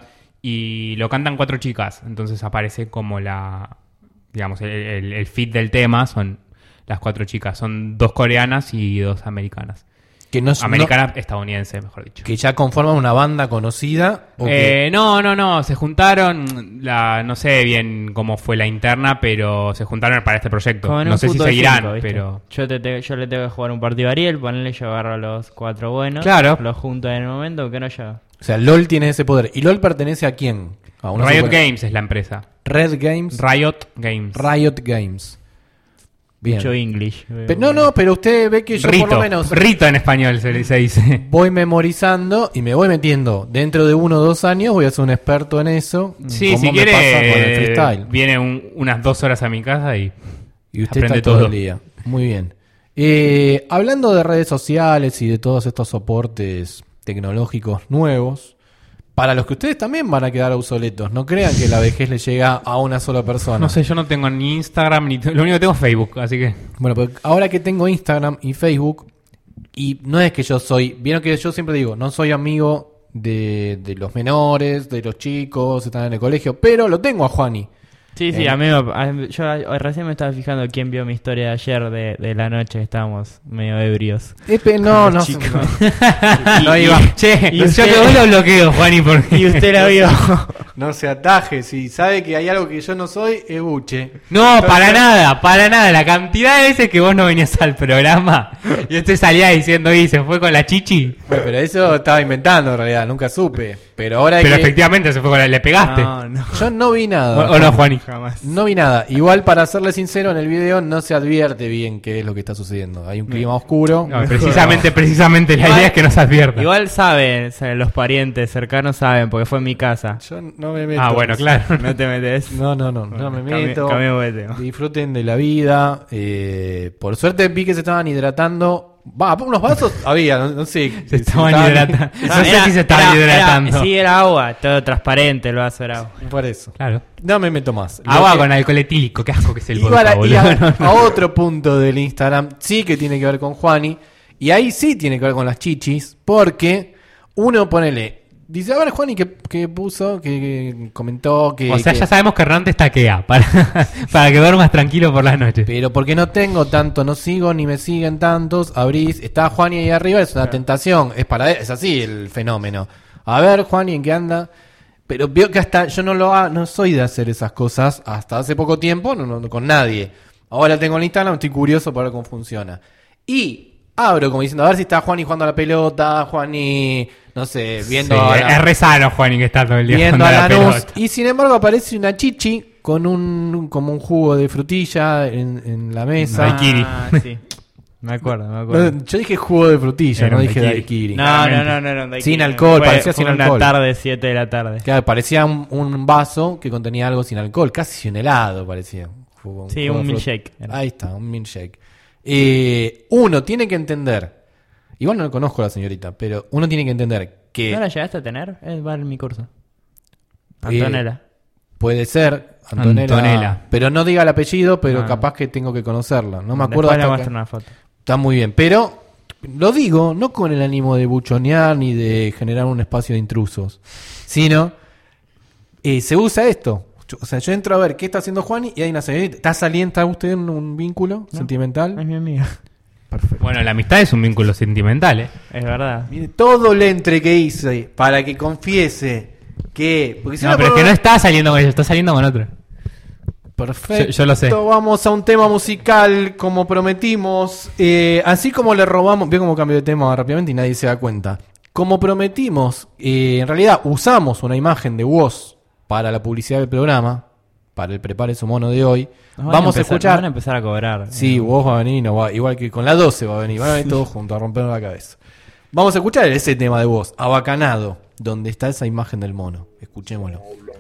y lo cantan cuatro chicas, entonces aparece como la, digamos, el, el, el feed del tema son las cuatro chicas, son dos coreanas y dos americanas. que no, Americana estadounidense, mejor dicho. no- que ya conforman una banda conocida. ¿O que- Eh, no, no, no, se juntaron, la, no sé bien cómo fue la interna, pero se juntaron para este proyecto. Con No un sé si fútbol seguirán, cinco, ¿viste? pero... Yo, te, te- yo le tengo que jugar un partido a Ariel, ponerle yo agarro a los cuatro buenos. Claro. Los junto en el momento que no llega. O sea, LOL tiene ese poder. ¿Y LOL pertenece a quién? A una Riot super- Games es la empresa. Red Games. Riot Games. Riot Games. Bien. Mucho English. Pe- no, no, pero usted ve que yo Rito, por lo menos Rito en español se, se dice. voy memorizando y me voy metiendo. Dentro de uno o dos años voy a ser un experto en eso. Sí, como si me quiere, pasa con el eh, freestyle. viene un- unas dos horas a mi casa y... Y usted aprende está todo, todo. el día. Muy bien. Eh, hablando de redes sociales y de todos estos soportes tecnológicos nuevos, para los que ustedes también van a quedar obsoletos, no crean que la vejez le llega a una sola persona. No sé, yo no tengo ni Instagram, ni... Lo único que tengo es Facebook, así que... Bueno, pero ahora que tengo Instagram y Facebook, y no es que yo soy, vieron que yo siempre digo, no soy amigo de, de los menores, de los chicos, están en el colegio, pero lo tengo a Juani. Sí, sí, Eh, a mí me- a- yo recién me estaba fijando quién vio mi historia de ayer de, de la noche, estábamos medio ebrios. Epe, no, no, Chico. no, no iba. Che, Y yo usted- que vos lo bloqueo, Juani, porque... Y usted la vio. No se ataje, si sabe que hay algo que yo no soy, es buche. No, para nada, para nada. La cantidad de veces que vos no venías al programa y usted salía diciendo, y se fue con la chichi. Bueno, pero eso estaba inventando en realidad, nunca supe. Pero ahora Pero que efectivamente se fue con la... ¿Le pegaste? No, no. yo no vi nada. ¿O, o no, Juani? Jamás. No vi nada. Igual, para serle sincero, en el video no se advierte bien qué es lo que está sucediendo. Hay un clima oscuro. No, precisamente, precisamente la idea es que no se advierta. Igual saben, saben, los parientes cercanos saben, porque fue en mi casa. Yo no me meto. Ah, bueno, claro. No te metes. No, no, no, no me Cambio- meto. cambio de tema. Disfruten de la vida. eh, por suerte vi que se estaban hidratando. Va, unos vasos había, no, no sé. Se estaban hidratando. No sé si se estaban Era- era- hidratando. sí, era agua, todo transparente el vaso era agua. Por eso. Claro. No me meto más. Lo Agua que- con alcohol etílico, qué asco que es el Igual a, vodka, y a- boludo. a otro punto del Instagram sí que tiene que ver con Juani. Y ahí sí tiene que ver con las chichis. Porque uno, ponele. Dice, a ver, Juani, que, que puso, que, que comentó que. O sea, que- ya sabemos que Hernán te taquea para, para que duermas tranquilo por las noches. Pero porque no tengo tanto, no sigo ni me siguen tantos. Abrís, está Juani ahí arriba, es una tentación. Es para es así el fenómeno. A ver, Juani, ¿en qué anda? Pero veo que hasta yo no lo ha- no soy de hacer esas cosas hasta hace poco tiempo, no, no, con nadie. Ahora tengo el Instagram, estoy curioso para ver cómo funciona. Y abro como diciendo, a ver si está Juani jugando a la pelota, Juani, no sé, viendo Sí, a la, es re sano, Juani, que está todo el día viendo jugando a a la la Lanús. pelota. Y sin embargo aparece una chichi con un como un jugo de frutilla en, en la mesa. Daiquiri. Ah, sí. Me acuerdo, me acuerdo. No, yo dije jugo de frutilla, Era no un dije daiquiri. daiquiri. No, no, no, no, no, no. Sin alcohol, Fue- parecía fue sin una alcohol. tarde, siete de la tarde. Claro, parecía un, un vaso que contenía algo sin alcohol, casi un helado parecía. Jugo- Sí, jugo un de frut- milkshake era. Ahí está, un milkshake. Eh, uno tiene que entender, igual no conozco a la señorita, pero uno tiene que entender que ¿No la llegaste a tener? Es va en mi curso. Eh, Antonella. puede ser Antonella, Antonella. pero no diga el apellido, pero Ah. capaz que tengo que conocerla. No me acuerdo Después le hasta muestro que- una foto. Está muy bien, pero lo digo no con el ánimo de buchonear ni de generar un espacio de intrusos, sino eh, se usa esto. Yo- O sea, yo entro a ver qué está haciendo Juani y hay una señorita. ¿Está saliendo, está usted en un vínculo Es sentimental? mi amiga. Perfecto. Bueno, la amistad es un vínculo sentimental, ¿eh? Es verdad. Mire, todo el entre que hice para que confiese que... Porque si No, no, pero es que no está saliendo con ella, está saliendo con otro. Perfecto. Yo- yo lo sé. Vamos a un tema musical como prometimos. Eh, así como le robamos. Veo cómo cambio de tema rápidamente y nadie se da cuenta. Como prometimos, eh, en realidad usamos una imagen de Woz para la publicidad del programa. Para el Prepare su mono de hoy. Nos van Vamos a, empezar- escuchar. nos van a empezar a cobrar. Sí, Woz va a venir, no va, igual que con la doce va a venir. Van a venir todos juntos a rompernos la cabeza. Vamos a escuchar ese tema de Woz, Abacanado, donde está esa imagen del mono. Escuchémoslo.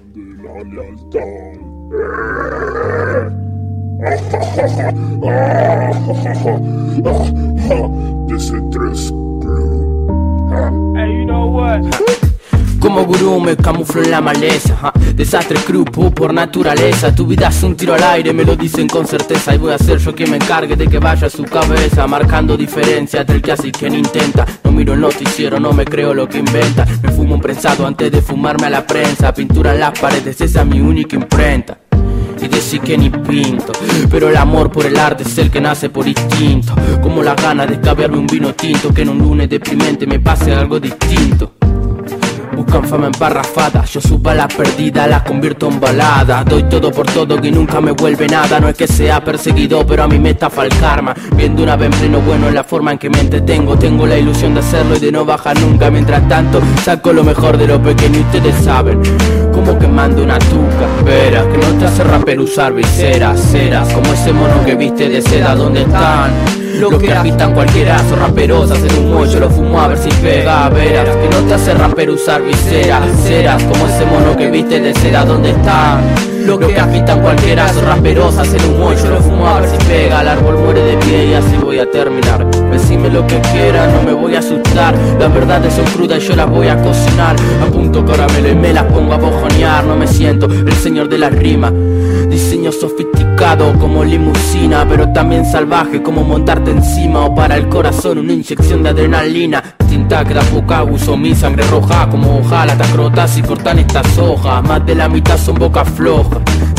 Como gurú me camuflo en la maleza, ja. Desastre crew, pu, por naturaleza. Tu vida es un tiro al aire, me lo dicen con certeza. Y voy a ser yo quien me encargue de que vaya a su cabeza, marcando diferencia entre el que hace y quien intenta. No miro el noticiero, no me creo lo que inventa. Me fumo un prensado antes de fumarme a la prensa. Pintura en las paredes, esa es mi única imprenta. Y decir que ni pinto, pero el amor por el arte es el que nace por instinto. Como la gana de escabearme un vino tinto, que en un lunes deprimente me pase algo distinto. Buscan fama emparrafada, yo subo a la perdida, la convierto en balada. Doy todo por todo que nunca me vuelve nada. No es que sea perseguido, pero a mí me estafa el karma. Viendo una vez en pleno bueno en la forma en que me entretengo. Tengo la ilusión de hacerlo y de no bajar nunca. Mientras tanto, saco lo mejor de lo pequeño y ustedes saben. Como quemando una tuca, vera, que no te hace rapero usar viseras, ceras. Como ese mono que viste de seda, ¿dónde están? Los que agitan cualquiera, son raperos, hacen un hoyo, lo fumo a ver si pega, veras. Que no te hace rapero usar viseras, ceras. Como ese mono que viste de seda, ¿dónde están? Los que agitan cualquiera, son raperos, hacen un hoyo, lo fumo a ver si pega. El árbol muere de pie y así voy a terminar. Decime lo que quieran, no me voy a asustar. Las verdades son crudas y yo las voy a cocinar. Apunto caramelo y me las pongo a bojonear. No me siento el señor de la rima. Diseño sofisticado como limusina, pero también salvaje como montarte encima. O para el corazón una inyección de adrenalina. Tinta que da poca, uso mi sangre roja como ojalá. Las crotas y cortan estas hojas, más de la mitad son boca floja.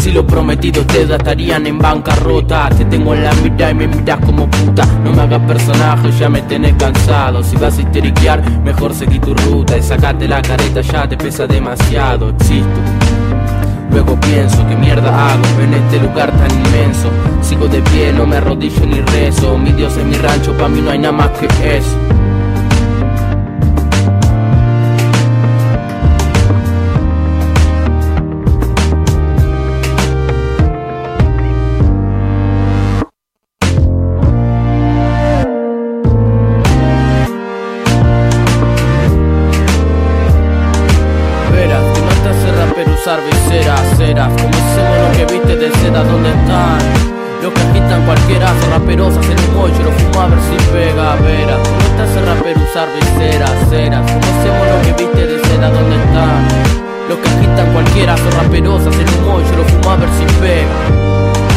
Si lo prometido te estarían en bancarrota. Te tengo en la mira y me miras como puta. No me hagas personaje, ya me tenés cansado. Si vas a histeriquear, mejor seguí tu ruta. Y sacate la careta, ya te pesa demasiado. Existo. Luego pienso, ¿qué mierda hago en este lugar tan inmenso? Sigo de pie, no me arrodillo ni rezo. Mi Dios es mi rancho, pa' mí no hay nada más que eso. Viseras, ceras, como ese mono que viste de seda, ¿dónde están? Los que agitan cualquier aso, raperosas en un mocho, lo fumo a ver si pega, veras. ¿Cómo te hace rapero usar viseras, ceras? Como ese mono que viste de seda, ¿dónde están? Los que agitan cualquier aso, raperosas en un mocho, lo fumo a ver si pega.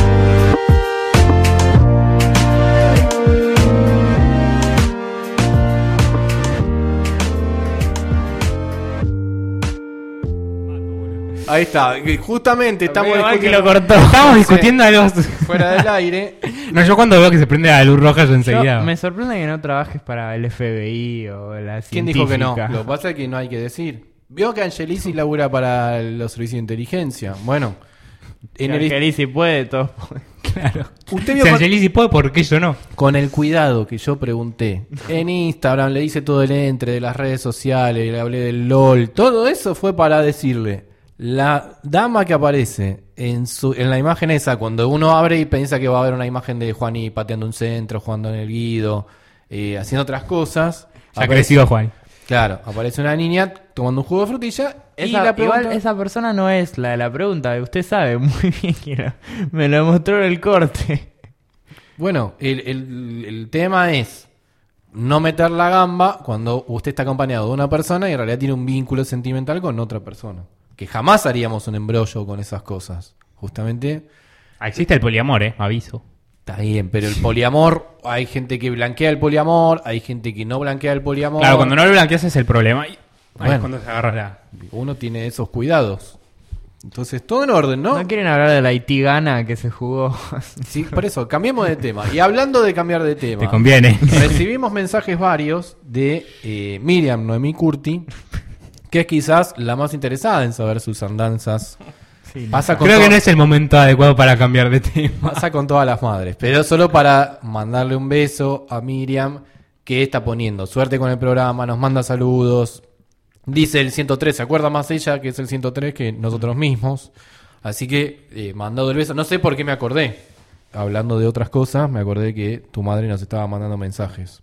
Ahí está, justamente estamos Menos mal que discutiendo, lo cortó. Estamos discutiendo algo. fuera del aire. No, yo cuando veo que se prende la luz roja, yo enseguida. Yo- me sorprende que no trabajes para el F B I o la ¿Quién dijo que no? científica. Lo que pasa es que no hay que decir. Vio que Angelici labura para los servicios de inteligencia. Bueno, en el, Angelici puede, todos pueden. Claro. usted vio Si con, Angelici puede, ¿por qué yo no? con el cuidado que yo pregunté. En Instagram le hice todo el entre de las redes sociales, le hablé del LOL. Todo eso fue para decirle. La dama que aparece en su en la imagen esa, cuando uno abre y piensa que va a haber una imagen de Juani pateando un centro, jugando en el Guido, eh, haciendo otras cosas. Ya ha aparece- crecido Juan. Claro, aparece una niña tomando un jugo de frutilla y Esa, la pregunta... Igual esa persona no es la de la pregunta. Usted sabe muy bien que no. Me lo mostró en el corte. Bueno, el, el- el tema es no meter la gamba cuando usted está acompañado de una persona y en realidad tiene un vínculo sentimental con otra persona. Que jamás haríamos un embrollo con esas cosas. Justamente, Ah, existe el poliamor, eh, aviso. está bien, pero el poliamor, hay gente que blanquea el poliamor, hay gente que no blanquea el poliamor. Claro, cuando no lo blanqueas es el problema. Y ahí Bueno. es cuando se agarra la... Uno tiene esos cuidados. Entonces, todo en orden, ¿no? ¿No quieren hablar de la Itigana que se jugó? Sí, por eso, cambiemos de tema. Y hablando de cambiar de tema... Te conviene. Recibimos mensajes varios de eh, Miriam Noemí Curti, que es quizás la más interesada en saber sus andanzas. Pasa con, Creo que to- no es el momento adecuado para cambiar de tema. pasa con todas las madres, pero solo para mandarle un beso a Miriam, que está poniendo suerte con el programa, nos manda saludos. Dice el ciento tres, se acuerda más ella que es el ciento tres que nosotros mismos. Así que, eh, mandado el beso, no sé por qué me acordé. Hablando de otras cosas, me acordé que tu madre nos estaba mandando mensajes.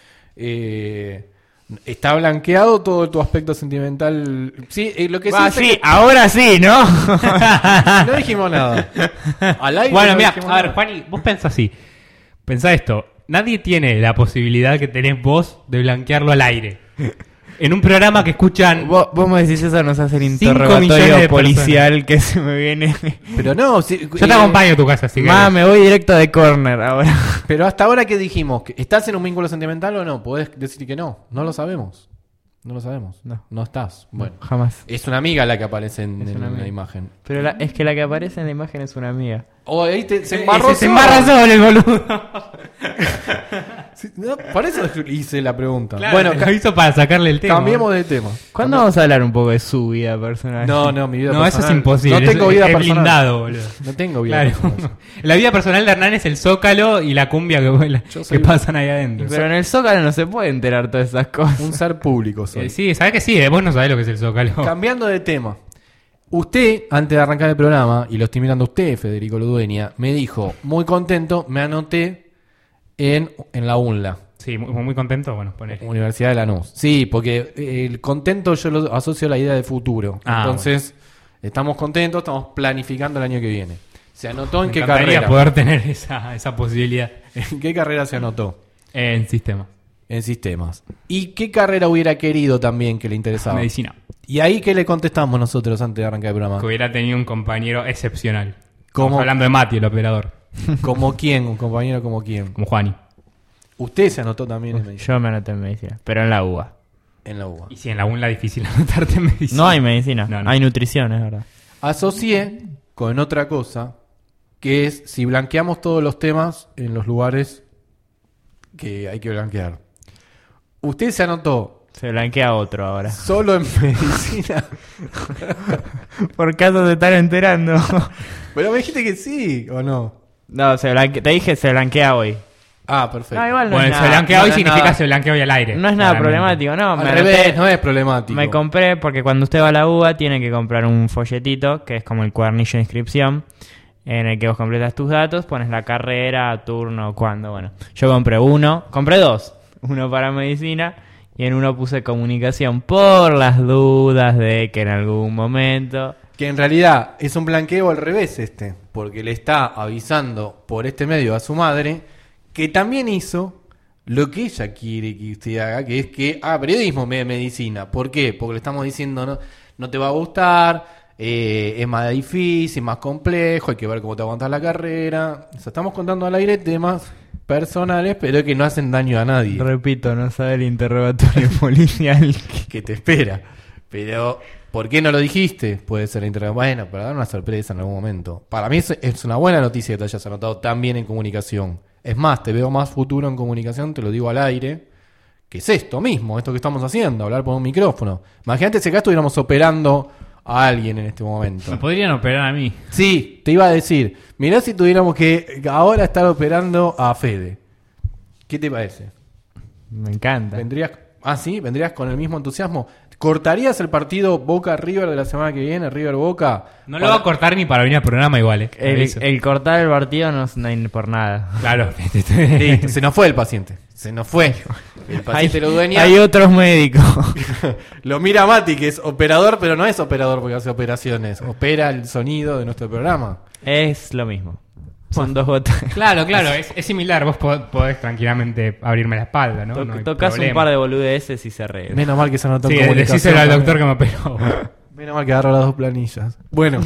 Eh, ¿Está blanqueado todo tu aspecto sentimental? Sí, eh, lo que sí Ah, es sí, que- ahora sí, ¿no? no dijimos nada. Al aire Bueno, no mira, dijimos a ver, nada. Juani, vos pensás así. Pensá esto. Nadie tiene la posibilidad que tenés vos de blanquearlo al aire. En un programa que escuchan... Vos, vos me decís eso, nos hace el Cinco millones interrogatorio de policial que se me viene. Pero no, sí, Yo te eh, acompaño a tu casa, así que... Ma, me voy directo de corner ahora. Pero hasta ahora que dijimos, ¿que ¿estás en un vínculo sentimental o no? Podés decir que no. No lo sabemos. No lo sabemos. No. No estás. Bueno. Jamás. Es una amiga la que aparece en, Es en una la amiga. imagen. Pero la- es que la que aparece en la imagen es una amiga. O ahí te- se Eh, embarró. se, se embarra solo el boludo. Sí, no, por eso hice la pregunta. Claro, bueno, te ca- lo hizo para sacarle el tema. cambiemos de tema. ¿Cuándo vamos a hablar un poco de su vida personal? No, no, mi vida No, eso personal. es imposible. No tengo es, vida es personal. blindado, boludo. No tengo vida Claro. personal. La vida personal de Hernán es el zócalo y la cumbia que, vuela- Yo soy que pasan ahí adentro. Pero en el Zócalo no se puede enterar todas esas cosas. Un ser público soy. Eh, sí, sabes que sí, eh, vos no sabés lo que es el zócalo. Cambiando de tema. Usted, antes de arrancar el programa, y lo estoy mirando a usted, Federico Ludueña, me dijo, muy contento, me anoté en, en la UNLA, Sí, muy, muy contento. Bueno, ponele. Universidad de Lanús. Sí, porque eh, el contento yo lo asocio a la idea de futuro. Ah, Entonces, estamos contentos, estamos planificando el año que viene. ¿Se anotó en Me qué encantaría carrera? poder tener esa, esa posibilidad ¿En qué carrera se anotó? en sistema. En sistemas. ¿Y qué carrera hubiera querido también que le interesaba? Medicina. ¿Y ahí qué le contestamos nosotros antes de arrancar el programa? Que hubiera tenido un compañero excepcional. ¿Cómo? Estamos hablando de Mati, el operador. ¿Como quién? ¿Un compañero como quién? Como Juani. Usted se anotó también en medicina. Yo me anoté en medicina, pero en la U B A. En la U B A. Y si en la U N la difícil anotarte en medicina. No hay medicina, No, no. hay nutrición, es verdad. Asocié con otra cosa, que es si blanqueamos todos los temas en los lugares que hay que blanquear. Usted se anotó. Se blanquea otro ahora. Solo en medicina. Por caso se están enterando. Pero me dijiste que sí, ¿o no? No, se blanquea, te dije se blanquea hoy. Ah, perfecto. No, igual no Bueno, es se nada. blanquea no hoy es significa nada. se blanquea hoy al aire. No es nada claramente. problemático, no. Al me revés, anoté- no es problemático. Me compré porque cuando usted va a la U B A tiene que comprar un folletito que es como el cuadernillo de inscripción en el que vos completas tus datos, pones la carrera, turno, cuándo, bueno. Yo compré uno, compré dos, uno para medicina y en uno puse comunicación por las dudas de que en algún momento... Que en realidad es un blanqueo al revés este, porque le está avisando por este medio a su madre que también hizo lo que ella quiere que usted haga, que es que haga periodismo en vez de medicina. ¿Por qué? Porque le estamos diciendo no, no te va a gustar, eh, es más difícil, más complejo, hay que ver cómo te aguantas la carrera. O sea, estamos contando al aire temas personales, pero que no hacen daño a nadie. Repito, no sabe el interrogatorio policial. Que te espera. Pero, ¿por qué no lo dijiste? Puede ser interrogatorio. Bueno, para dar una sorpresa en algún momento. Para mí es, es una buena noticia que te hayas anotado tan bien en comunicación. Es más, te veo más futuro en comunicación, te lo digo al aire, que es esto mismo, esto que estamos haciendo, hablar por un micrófono. Imagínate si acá estuviéramos operando a alguien en este momento. Me podrían operar a mí. Sí, te iba a decir, mirá si tuviéramos que ahora estar operando a Fede. ¿Qué te parece? Me encanta. ¿Vendrías, ah, sí? ¿Vendrías con el mismo entusiasmo? ¿Cortarías el partido Boca-River de la semana que viene, River-Boca? No lo va a cortar ni para venir al programa igual, eh. El, Aviso. el cortar el partido no es no hay por nada. Claro. Listo, se nos fue el paciente. Se nos fue. El paciente lo dueña. Hay otros médicos. Lo mira Mati, que es operador, pero no es operador porque hace operaciones. Opera el sonido de nuestro programa. Es lo mismo. Son dos gotas. Claro, claro, es, es similar. Vos pod- podés tranquilamente abrirme la espalda, ¿no? To- No hay tocas un problema. par de boludeces y se re. Menos mal que se anotó Sí, en comunicación. decíselo al también. doctor que me operó. Menos mal que agarró las dos planillas. Bueno,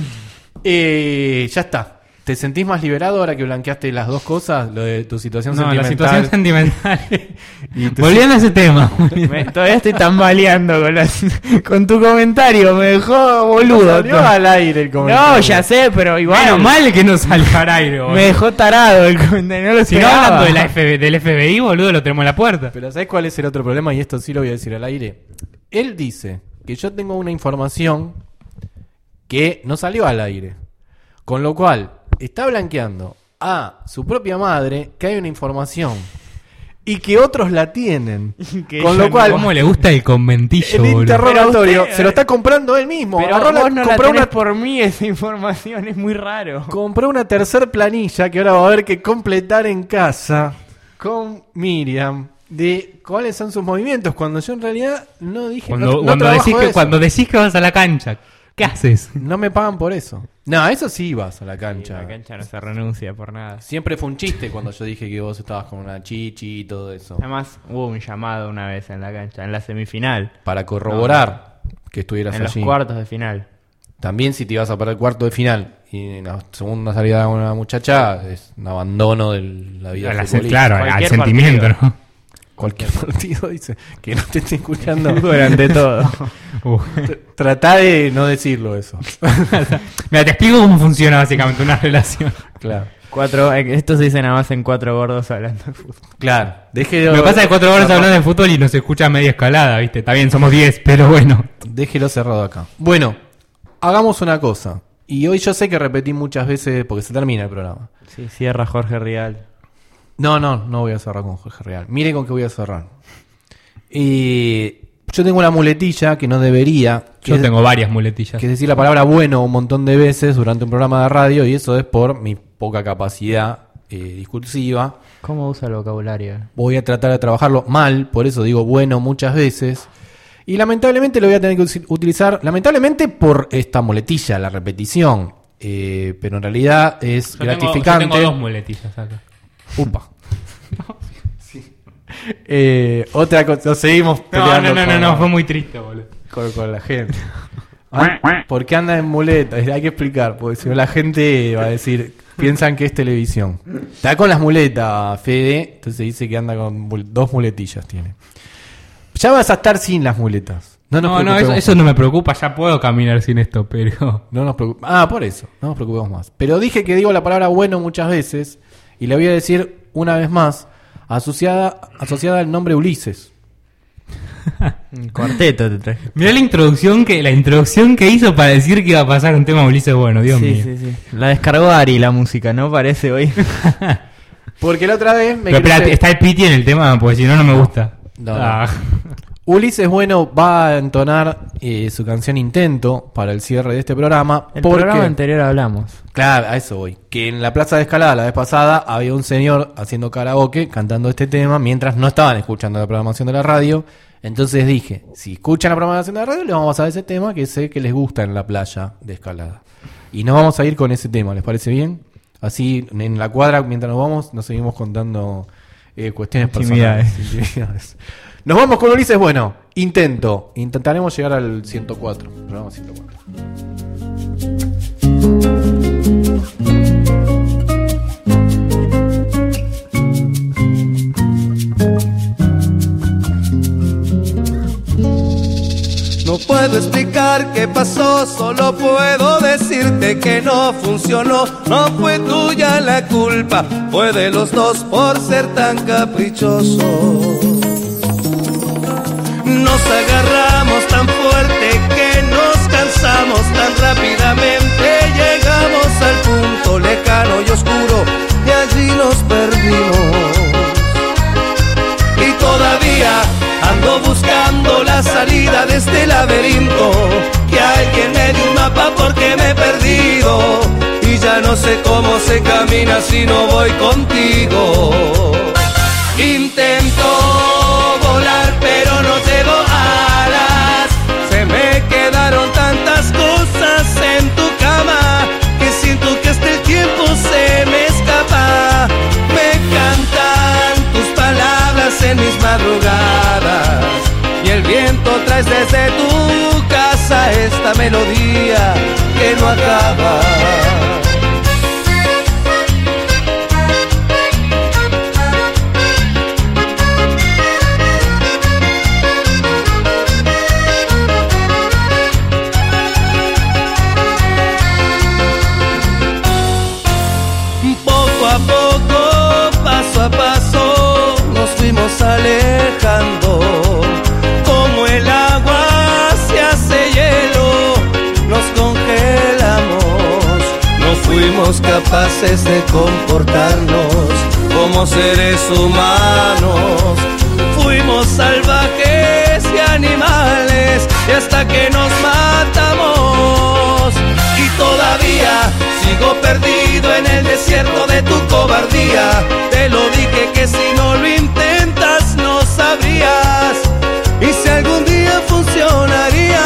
eh, ya está. ¿Te sentís más liberado ahora que blanqueaste las dos cosas? Lo de tu situación No, la sentimental. situación sentimental. Y te- Volviendo a ese tema. Me- todavía estoy tambaleando con, las- con tu comentario. Me dejó boludo. Salió al aire el comentario. No, ya sé, pero igual. Bueno, mal que no salga al aire, boludo. Me dejó tarado el comentario. No lo Si no esperaba. hablando de la F B, del F B I, boludo, lo tenemos en la puerta. Pero ¿sabes cuál es el otro problema? Y esto sí lo voy a decir al aire. Él dice que yo tengo una información que no salió al aire. Con lo cual, está blanqueando a su propia madre que hay una información y que otros la tienen. Que Con yo lo cual, ¿Cómo le gusta el conventillo, el boludo? interrogatorio Pero usted- se lo está comprando él mismo. Pero Agarró la- vos no la compró, tenés una, por mí esa información. Es muy raro. compró una tercer planilla que ahora va a haber que completar en casa con Miriam de cuáles son sus movimientos, cuando yo en realidad no dije Cuando, no, no cuando, trabajo decís que, eso. cuando decís que vas a la cancha, ¿qué haces? No me pagan por eso. No, eso sí vas a la Y cancha. la cancha no se renuncia por nada. Siempre fue un chiste cuando yo dije que vos estabas con una chichi y todo eso. Además, hubo un llamado una vez en la cancha, en la semifinal. Para corroborar que estuvieras En los allí. cuartos de final. También si te ibas a para el cuarto de final y en la segunda salida de una muchacha es un abandono de la vida A la- futbolística. claro, al Cualquier sentimiento, partido. ¿no? Cualquier partido dice que no te esté escuchando. Durante todo. Uh. Tr- Tratá de no decirlo eso. Mira, te explico cómo funciona básicamente una relación. Claro. Cuatro, eh, esto se dice nada más en cuatro gordos hablando de fútbol. Claro. Déjelo, Lo que pasa es que cuatro horas hablando de fútbol y nos escucha a media escalada, ¿viste? Está bien, somos diez, pero bueno. Déjelo cerrado acá. Bueno, hagamos una cosa. Y hoy yo sé que repetí muchas veces porque se termina el programa. Sí, cierra Jorge Rial. No, no, no voy a cerrar con Jorge Real. Mire con qué voy a cerrar. Eh, yo tengo una muletilla que no debería. Que Yo es, tengo varias muletillas. que es decir la palabra bueno un montón de veces durante un programa de radio y eso es por mi poca capacidad eh, discursiva. ¿Cómo usa el vocabulario? Voy a tratar de trabajarlo mal, por eso digo bueno muchas veces. Y lamentablemente lo voy a tener que usi- utilizar, lamentablemente por esta muletilla, la repetición. Eh, pero en realidad es Yo tengo, yo gratificante. tengo dos muletillas acá. Upa. Sí. Eh, otra cosa, seguimos No, peleando no, no, no, con, no, fue muy triste, boludo. con- con la gente. Ah, ¿por qué anda en muletas? Hay que explicar, porque si no la gente va a decir, piensan que es televisión. Está con las muletas, Fede, entonces dice que anda con mul- dos muletillas tiene. Ya vas a estar sin las muletas, No, nos No, no, eso, preocupemos eso no me preocupa, ya puedo caminar sin esto, pero... No nos preocup- Ah, por eso, no nos preocupemos más. Pero dije que digo la palabra bueno muchas veces y le voy a decir una vez más, asociada, asociada al nombre Ulises. Un cuarteto te traje. Mirá la introducción que la introducción que hizo para decir que iba a pasar un tema Ulises bueno, Dios Sí, mío. sí, sí. La descargó Ari la música, ¿no? Parece hoy. Porque la otra vez me Pero espérate, crucé- está el Piti en el tema, porque si no, no me gusta. No, no. Ah. Ulises Bueno va a entonar eh, su canción Intento para el cierre de este programa. El porque, programa anterior hablamos. claro, a eso voy. Que en la Plaza de Escalada la vez pasada había un señor haciendo karaoke cantando este tema mientras no estaban escuchando la programación de la radio. Entonces dije, si escuchan la programación de la radio, les vamos a pasar ese tema que sé que les gusta en la playa de Escalada. Y nos vamos a ir con ese tema, ¿les parece bien? Así en la cuadra, mientras nos vamos, nos seguimos contando eh, cuestiones personales. Intimidades. Intimidades. Nos vamos con Ulises Bueno. Intento. Intentaremos llegar al ciento cuatro. Programa ciento cuatro. No puedo explicar qué pasó, solo puedo decirte que no funcionó. No fue tuya la culpa, fue de los dos por ser tan caprichosos. Nos agarramos tan fuerte que nos cansamos tan rápidamente. Llegamos al punto lejano y oscuro y allí nos perdimos. Y todavía ando buscando la salida de este laberinto. Que alguien me dé un mapa porque me he perdido. Y ya no sé cómo se camina si no voy contigo. Intento volar pero no llevo alas. Se me quedaron tantas cosas en tu cama que siento que hasta el tiempo se me escapa. Me cantan tus palabras en mis madrugadas y el viento traes desde tu casa esta melodía que no acaba. Poco a poco, paso a paso, nos fuimos alejando. Como el agua se hace hielo, nos congelamos. No fuimos capaces de comportarnos como seres humanos. Fuimos salvajes y animales y hasta que nos matamos. Y todavía sigo perdido en el desierto de tu cobardía. Te lo dije que si no lo intentas no sabrías. Y si algún día funcionaría.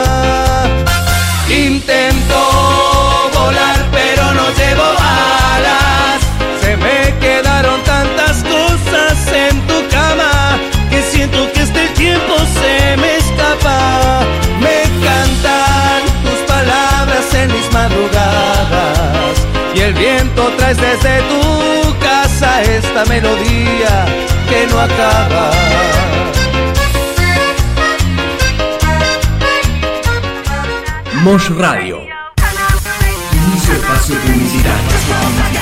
Intento volar pero no llevo alas. Se me quedaron tantas cosas en tu cama que siento que este tiempo se me escapa. Me cantan tus palabras en mis madrugadas y el viento traes desde tu casa esta melodía que no acaba. Mosh Radio. Inicio espacio publicitario.